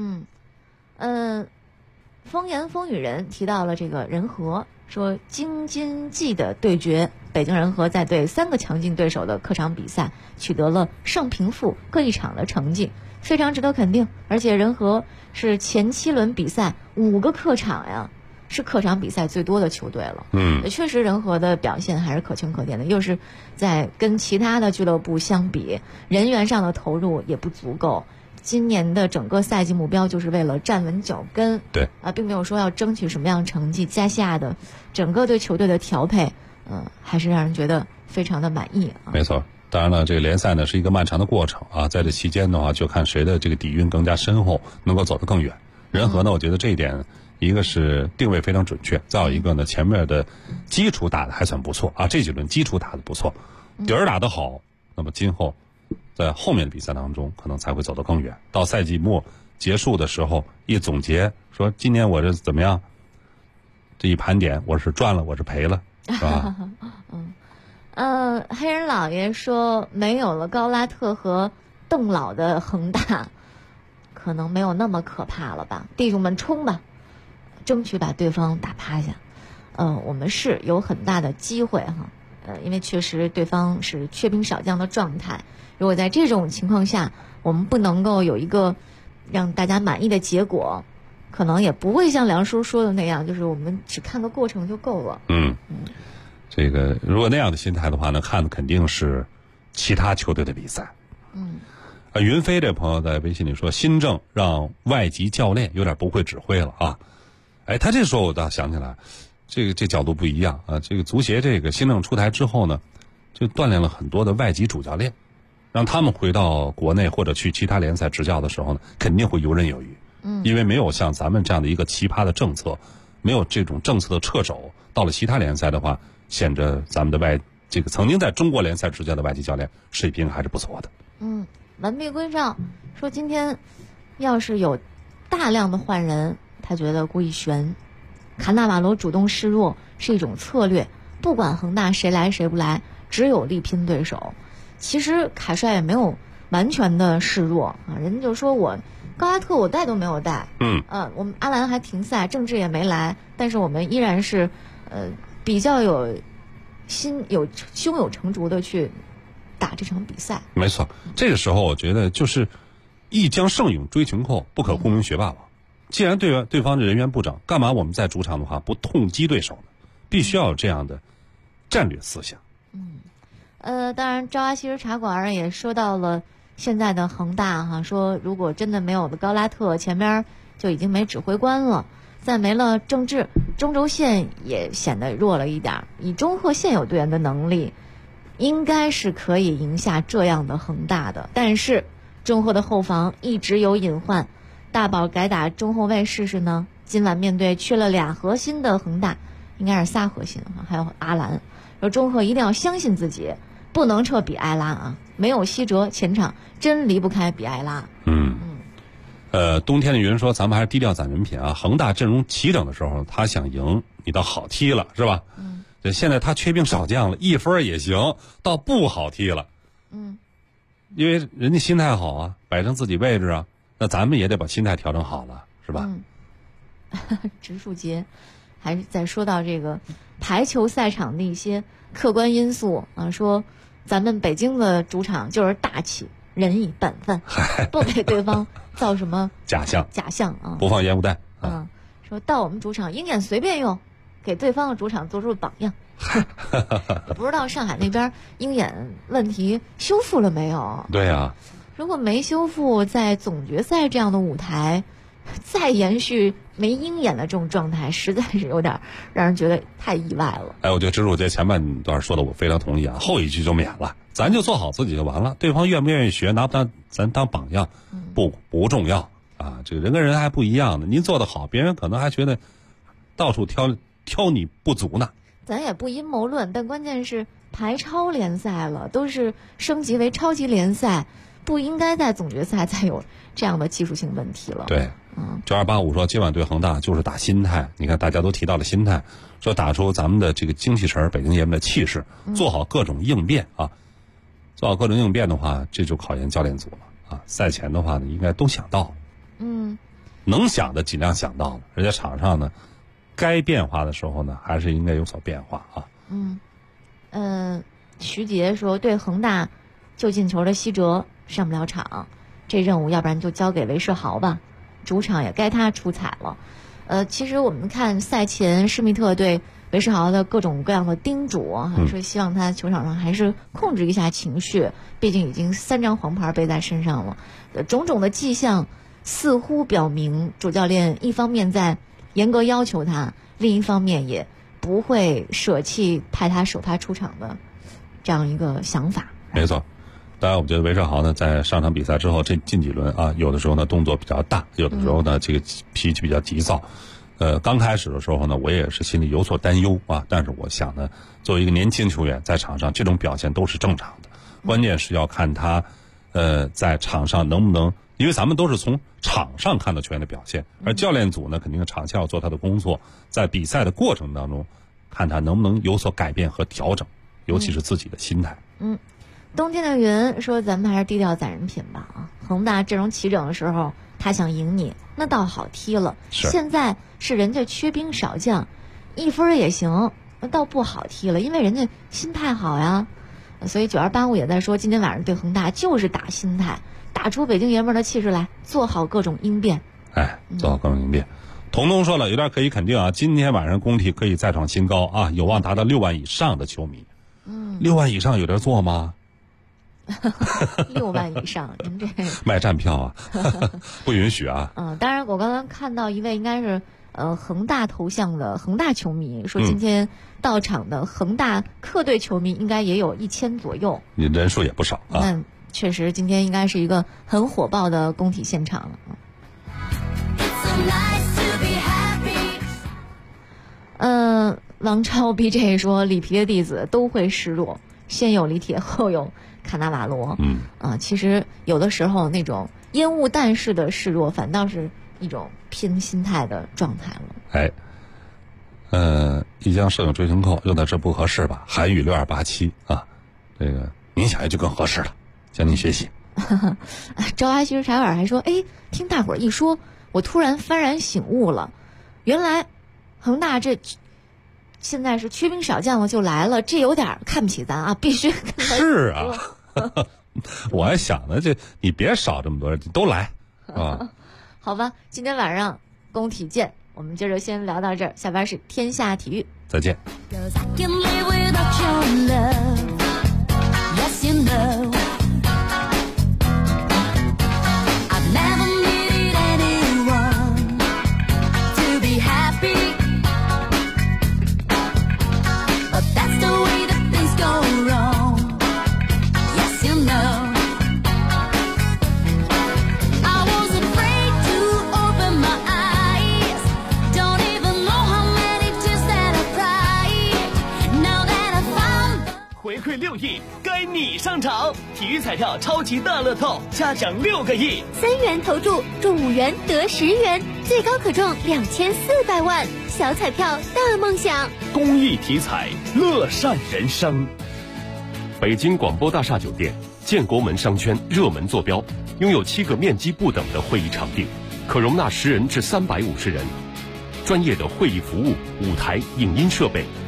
S7: 风言风语人提到了这个人和，说京津冀的对决，北京人和在对3个强劲对手的客场比赛取得了胜平负各一场的成绩，非常值得肯定。而且人和是前7轮比赛5个客场呀，是客场比赛最多的球队了。确实人和的表现还是可圈可点的，又是在跟其他的俱乐部相比，人员上的投入也不足够。今年的整个赛季目标就是为了站稳脚跟，
S8: 对
S7: 并没有说要争取什么样成绩。加下的整个对球队的调配，还是让人觉得非常的满意啊。
S8: 没错，当然了，这个联赛呢是一个漫长的过程啊，在这期间的话，就看谁的这个底蕴更加深厚，能够走得更远。人和呢，我觉得这一点，一个是定位非常准确，再有一个呢，前面的基础打得还算不错啊，这几轮基础打得不错，底儿打得好，那么今后在后面的比赛当中，可能才会走得更远。到赛季末结束的时候，一总结说今年我这怎么样？这一盘点，我是赚了，我是赔了，是吧？
S7: 黑人老爷说，没有了高拉特和邓老的恒大，可能没有那么可怕了吧？弟兄们冲吧，争取把对方打趴下。我们是有很大的机会哈。因为确实对方是缺兵少将的状态，如果在这种情况下我们不能够有一个让大家满意的结果，可能也不会像梁叔说的那样，就是我们只看个过程就够了。
S8: 这个如果那样的心态的话呢，看的肯定是其他球队的比赛。云飞这朋友在微信里说，新政让外籍教练有点不会指挥了啊。他这说我倒想起来，这角度不一样啊！这个足协这个新政出台之后呢，就锻炼了很多的外籍主教练，让他们回到国内或者去其他联赛执教的时候呢，肯定会游刃有余。因为没有像咱们这样的一个奇葩的政策，没有这种政策的掣肘，到了其他联赛的话，显着咱们的这个曾经在中国联赛执教的外籍教练水平还是不错的。
S7: 完璧归赵说，今天要是有大量的换人，他觉得故意悬。卡纳瓦罗主动示弱是一种策略，不管恒大谁来谁不来，只有力拼对手。其实卡帅也没有完全的示弱啊，人家就说我高拉特我带都没有带，我们阿兰还停赛，郑智也没来，但是我们依然是比较有胸有成竹的去打这场比赛。
S8: 没错，这个时候我觉得就是一将胜勇追穷寇，不可顾名学霸王。既然对方的人员不整，干嘛我们在主场的话不痛击对手呢？必须要有这样的战略思想。
S7: 当然朝花夕拾茶馆也说到了现在的恒大哈，说如果真的没有了高拉特，前边就已经没指挥官了，再没了郑智，中轴线也显得弱了一点。以中赫现有队员的能力，应该是可以赢下这样的恒大的。但是中赫的后防一直有隐患，大宝改打中后卫试试呢？今晚面对缺了俩核心的恒大，应该是仨核心还有阿兰，说中赫一定要相信自己，不能撤比埃拉啊！没有西哲，前场真离不开比埃拉。
S8: 冬天的云说，咱们还是低调攒人品啊。恒大阵容齐整的时候，他想赢，你倒好踢了，是吧？现在他缺兵少将了，1分也行，倒不好踢了。因为人家心态好啊，摆正自己位置啊，那咱们也得把心态调整好了，是吧？
S7: 植树节还是在说到这个排球赛场的一些客观因素啊，说咱们北京的主场就是大气，仁义本分，不给对方造什么
S8: 假象
S7: 啊，
S8: 不放烟雾弹
S7: 说到我们主场鹰眼随便用，给对方的主场做出榜样。不知道上海那边鹰眼问题修复了没有？
S8: 对啊，
S7: 如果没修复，在总决赛这样的舞台再延续没鹰眼的这种状态，实在是有点让人觉得太意外了。
S8: 我觉得植树节前半段说的我非常同意啊，后一句就免了，咱就做好自己就完了，对方愿不愿意学，拿不拿咱当榜样不重要啊，这个人跟人还不一样呢。您做得好，别人可能还觉得到处挑你不足呢。
S7: 咱也不阴谋论，但关键是排超联赛了，都是升级为超级联赛，不应该在总决赛再有这样的技术性问题了。
S8: 对，9285说今晚对恒大就是打心态，你看大家都提到了心态，说打出咱们的这个精气神，北京爷们的气势，做好各种应变啊。做好各种应变的话，这就考验教练组了啊。赛前的话呢，应该都想到，能想的尽量想到了，而且场上呢，该变化的时候呢，还是应该有所变化啊。
S7: 徐杰说对恒大救进球的西哲上不了场，这任务要不然就交给韦世豪吧，主场也该他出彩了。其实我们看赛前施密特对韦世豪的各种各样的叮嘱啊，说希望他球场上还是控制一下情绪，毕竟已经3张黄牌背在身上了。种种的迹象似乎表明主教练一方面在严格要求他，另一方面也不会舍弃派他首发出场的这样一个想法。
S8: 没错，当然我觉得韦世豪呢，在上场比赛之后这近几轮啊，有的时候呢动作比较大，有的时候呢这个脾气比较急躁。刚开始的时候呢，我也是心里有所担忧啊，但是我想呢，作为一个年轻球员，在场上这种表现都是正常的，关键是要看他在场上能不能，因为咱们都是从场上看到球员的表现，而教练组呢肯定场下要做他的工作，在比赛的过程当中看他能不能有所改变和调整，尤其是自己的心态。
S7: 冬天的云说咱们还是低调攒人品吧啊！恒大阵容齐整的时候，他想赢你，那倒好踢了。现在是人家缺兵少将，1分也行，那倒不好踢了，因为人家心态好呀。所以9285也在说，今天晚上对恒大就是打心态，打出北京爷们儿的气势来，做好各种应变。
S8: 做好各种应变。童东说了，有点可以肯定啊，今天晚上工体可以再创新高啊，有望达到6万以上的球迷。6万以上有点做吗？6
S7: 万以上，您这
S8: 卖站票啊，不允许啊。
S7: 当然，我刚刚看到一位应该是恒大头像的恒大球迷说，今天到场的恒大客队球迷应该也有1000左右，
S8: 你人数也不少啊。
S7: 那确实，今天应该是一个很火爆的工体现场了。王超 BJ 说，里皮的弟子都会示弱，先有李铁，后有卡纳瓦罗。其实有的时候那种烟雾弹式的示弱，反倒是一种拼心态的状态
S8: 了。一将胜有追穷寇用在这不合适吧？韩语6287啊，这个您想一句更合适了，向您学习。
S7: 朝花夕拾茶馆还说，听大伙儿一说，我突然幡然醒悟了，原来恒大这现在是缺兵少将的就来了，这有点看不起咱啊，必须跟他
S8: 是啊。我还想呢，你别少这么多人，都来啊。
S7: 好吧，今天晚上工体见，我们今儿就先聊到这儿，下边是天下体育，
S8: 再见。
S4: 6亿，该你上场！体育彩票超级大乐透，嘉奖6个亿
S12: ，3元投注中5元得10元，最高可中2400万，小彩票大梦想。
S17: 公益体彩，乐善人生。北京广播大厦酒店，建国门商圈热门坐标，拥有7个面积不等的会议场地，可容纳10人至350人，专业的会议服务、舞台、影音设备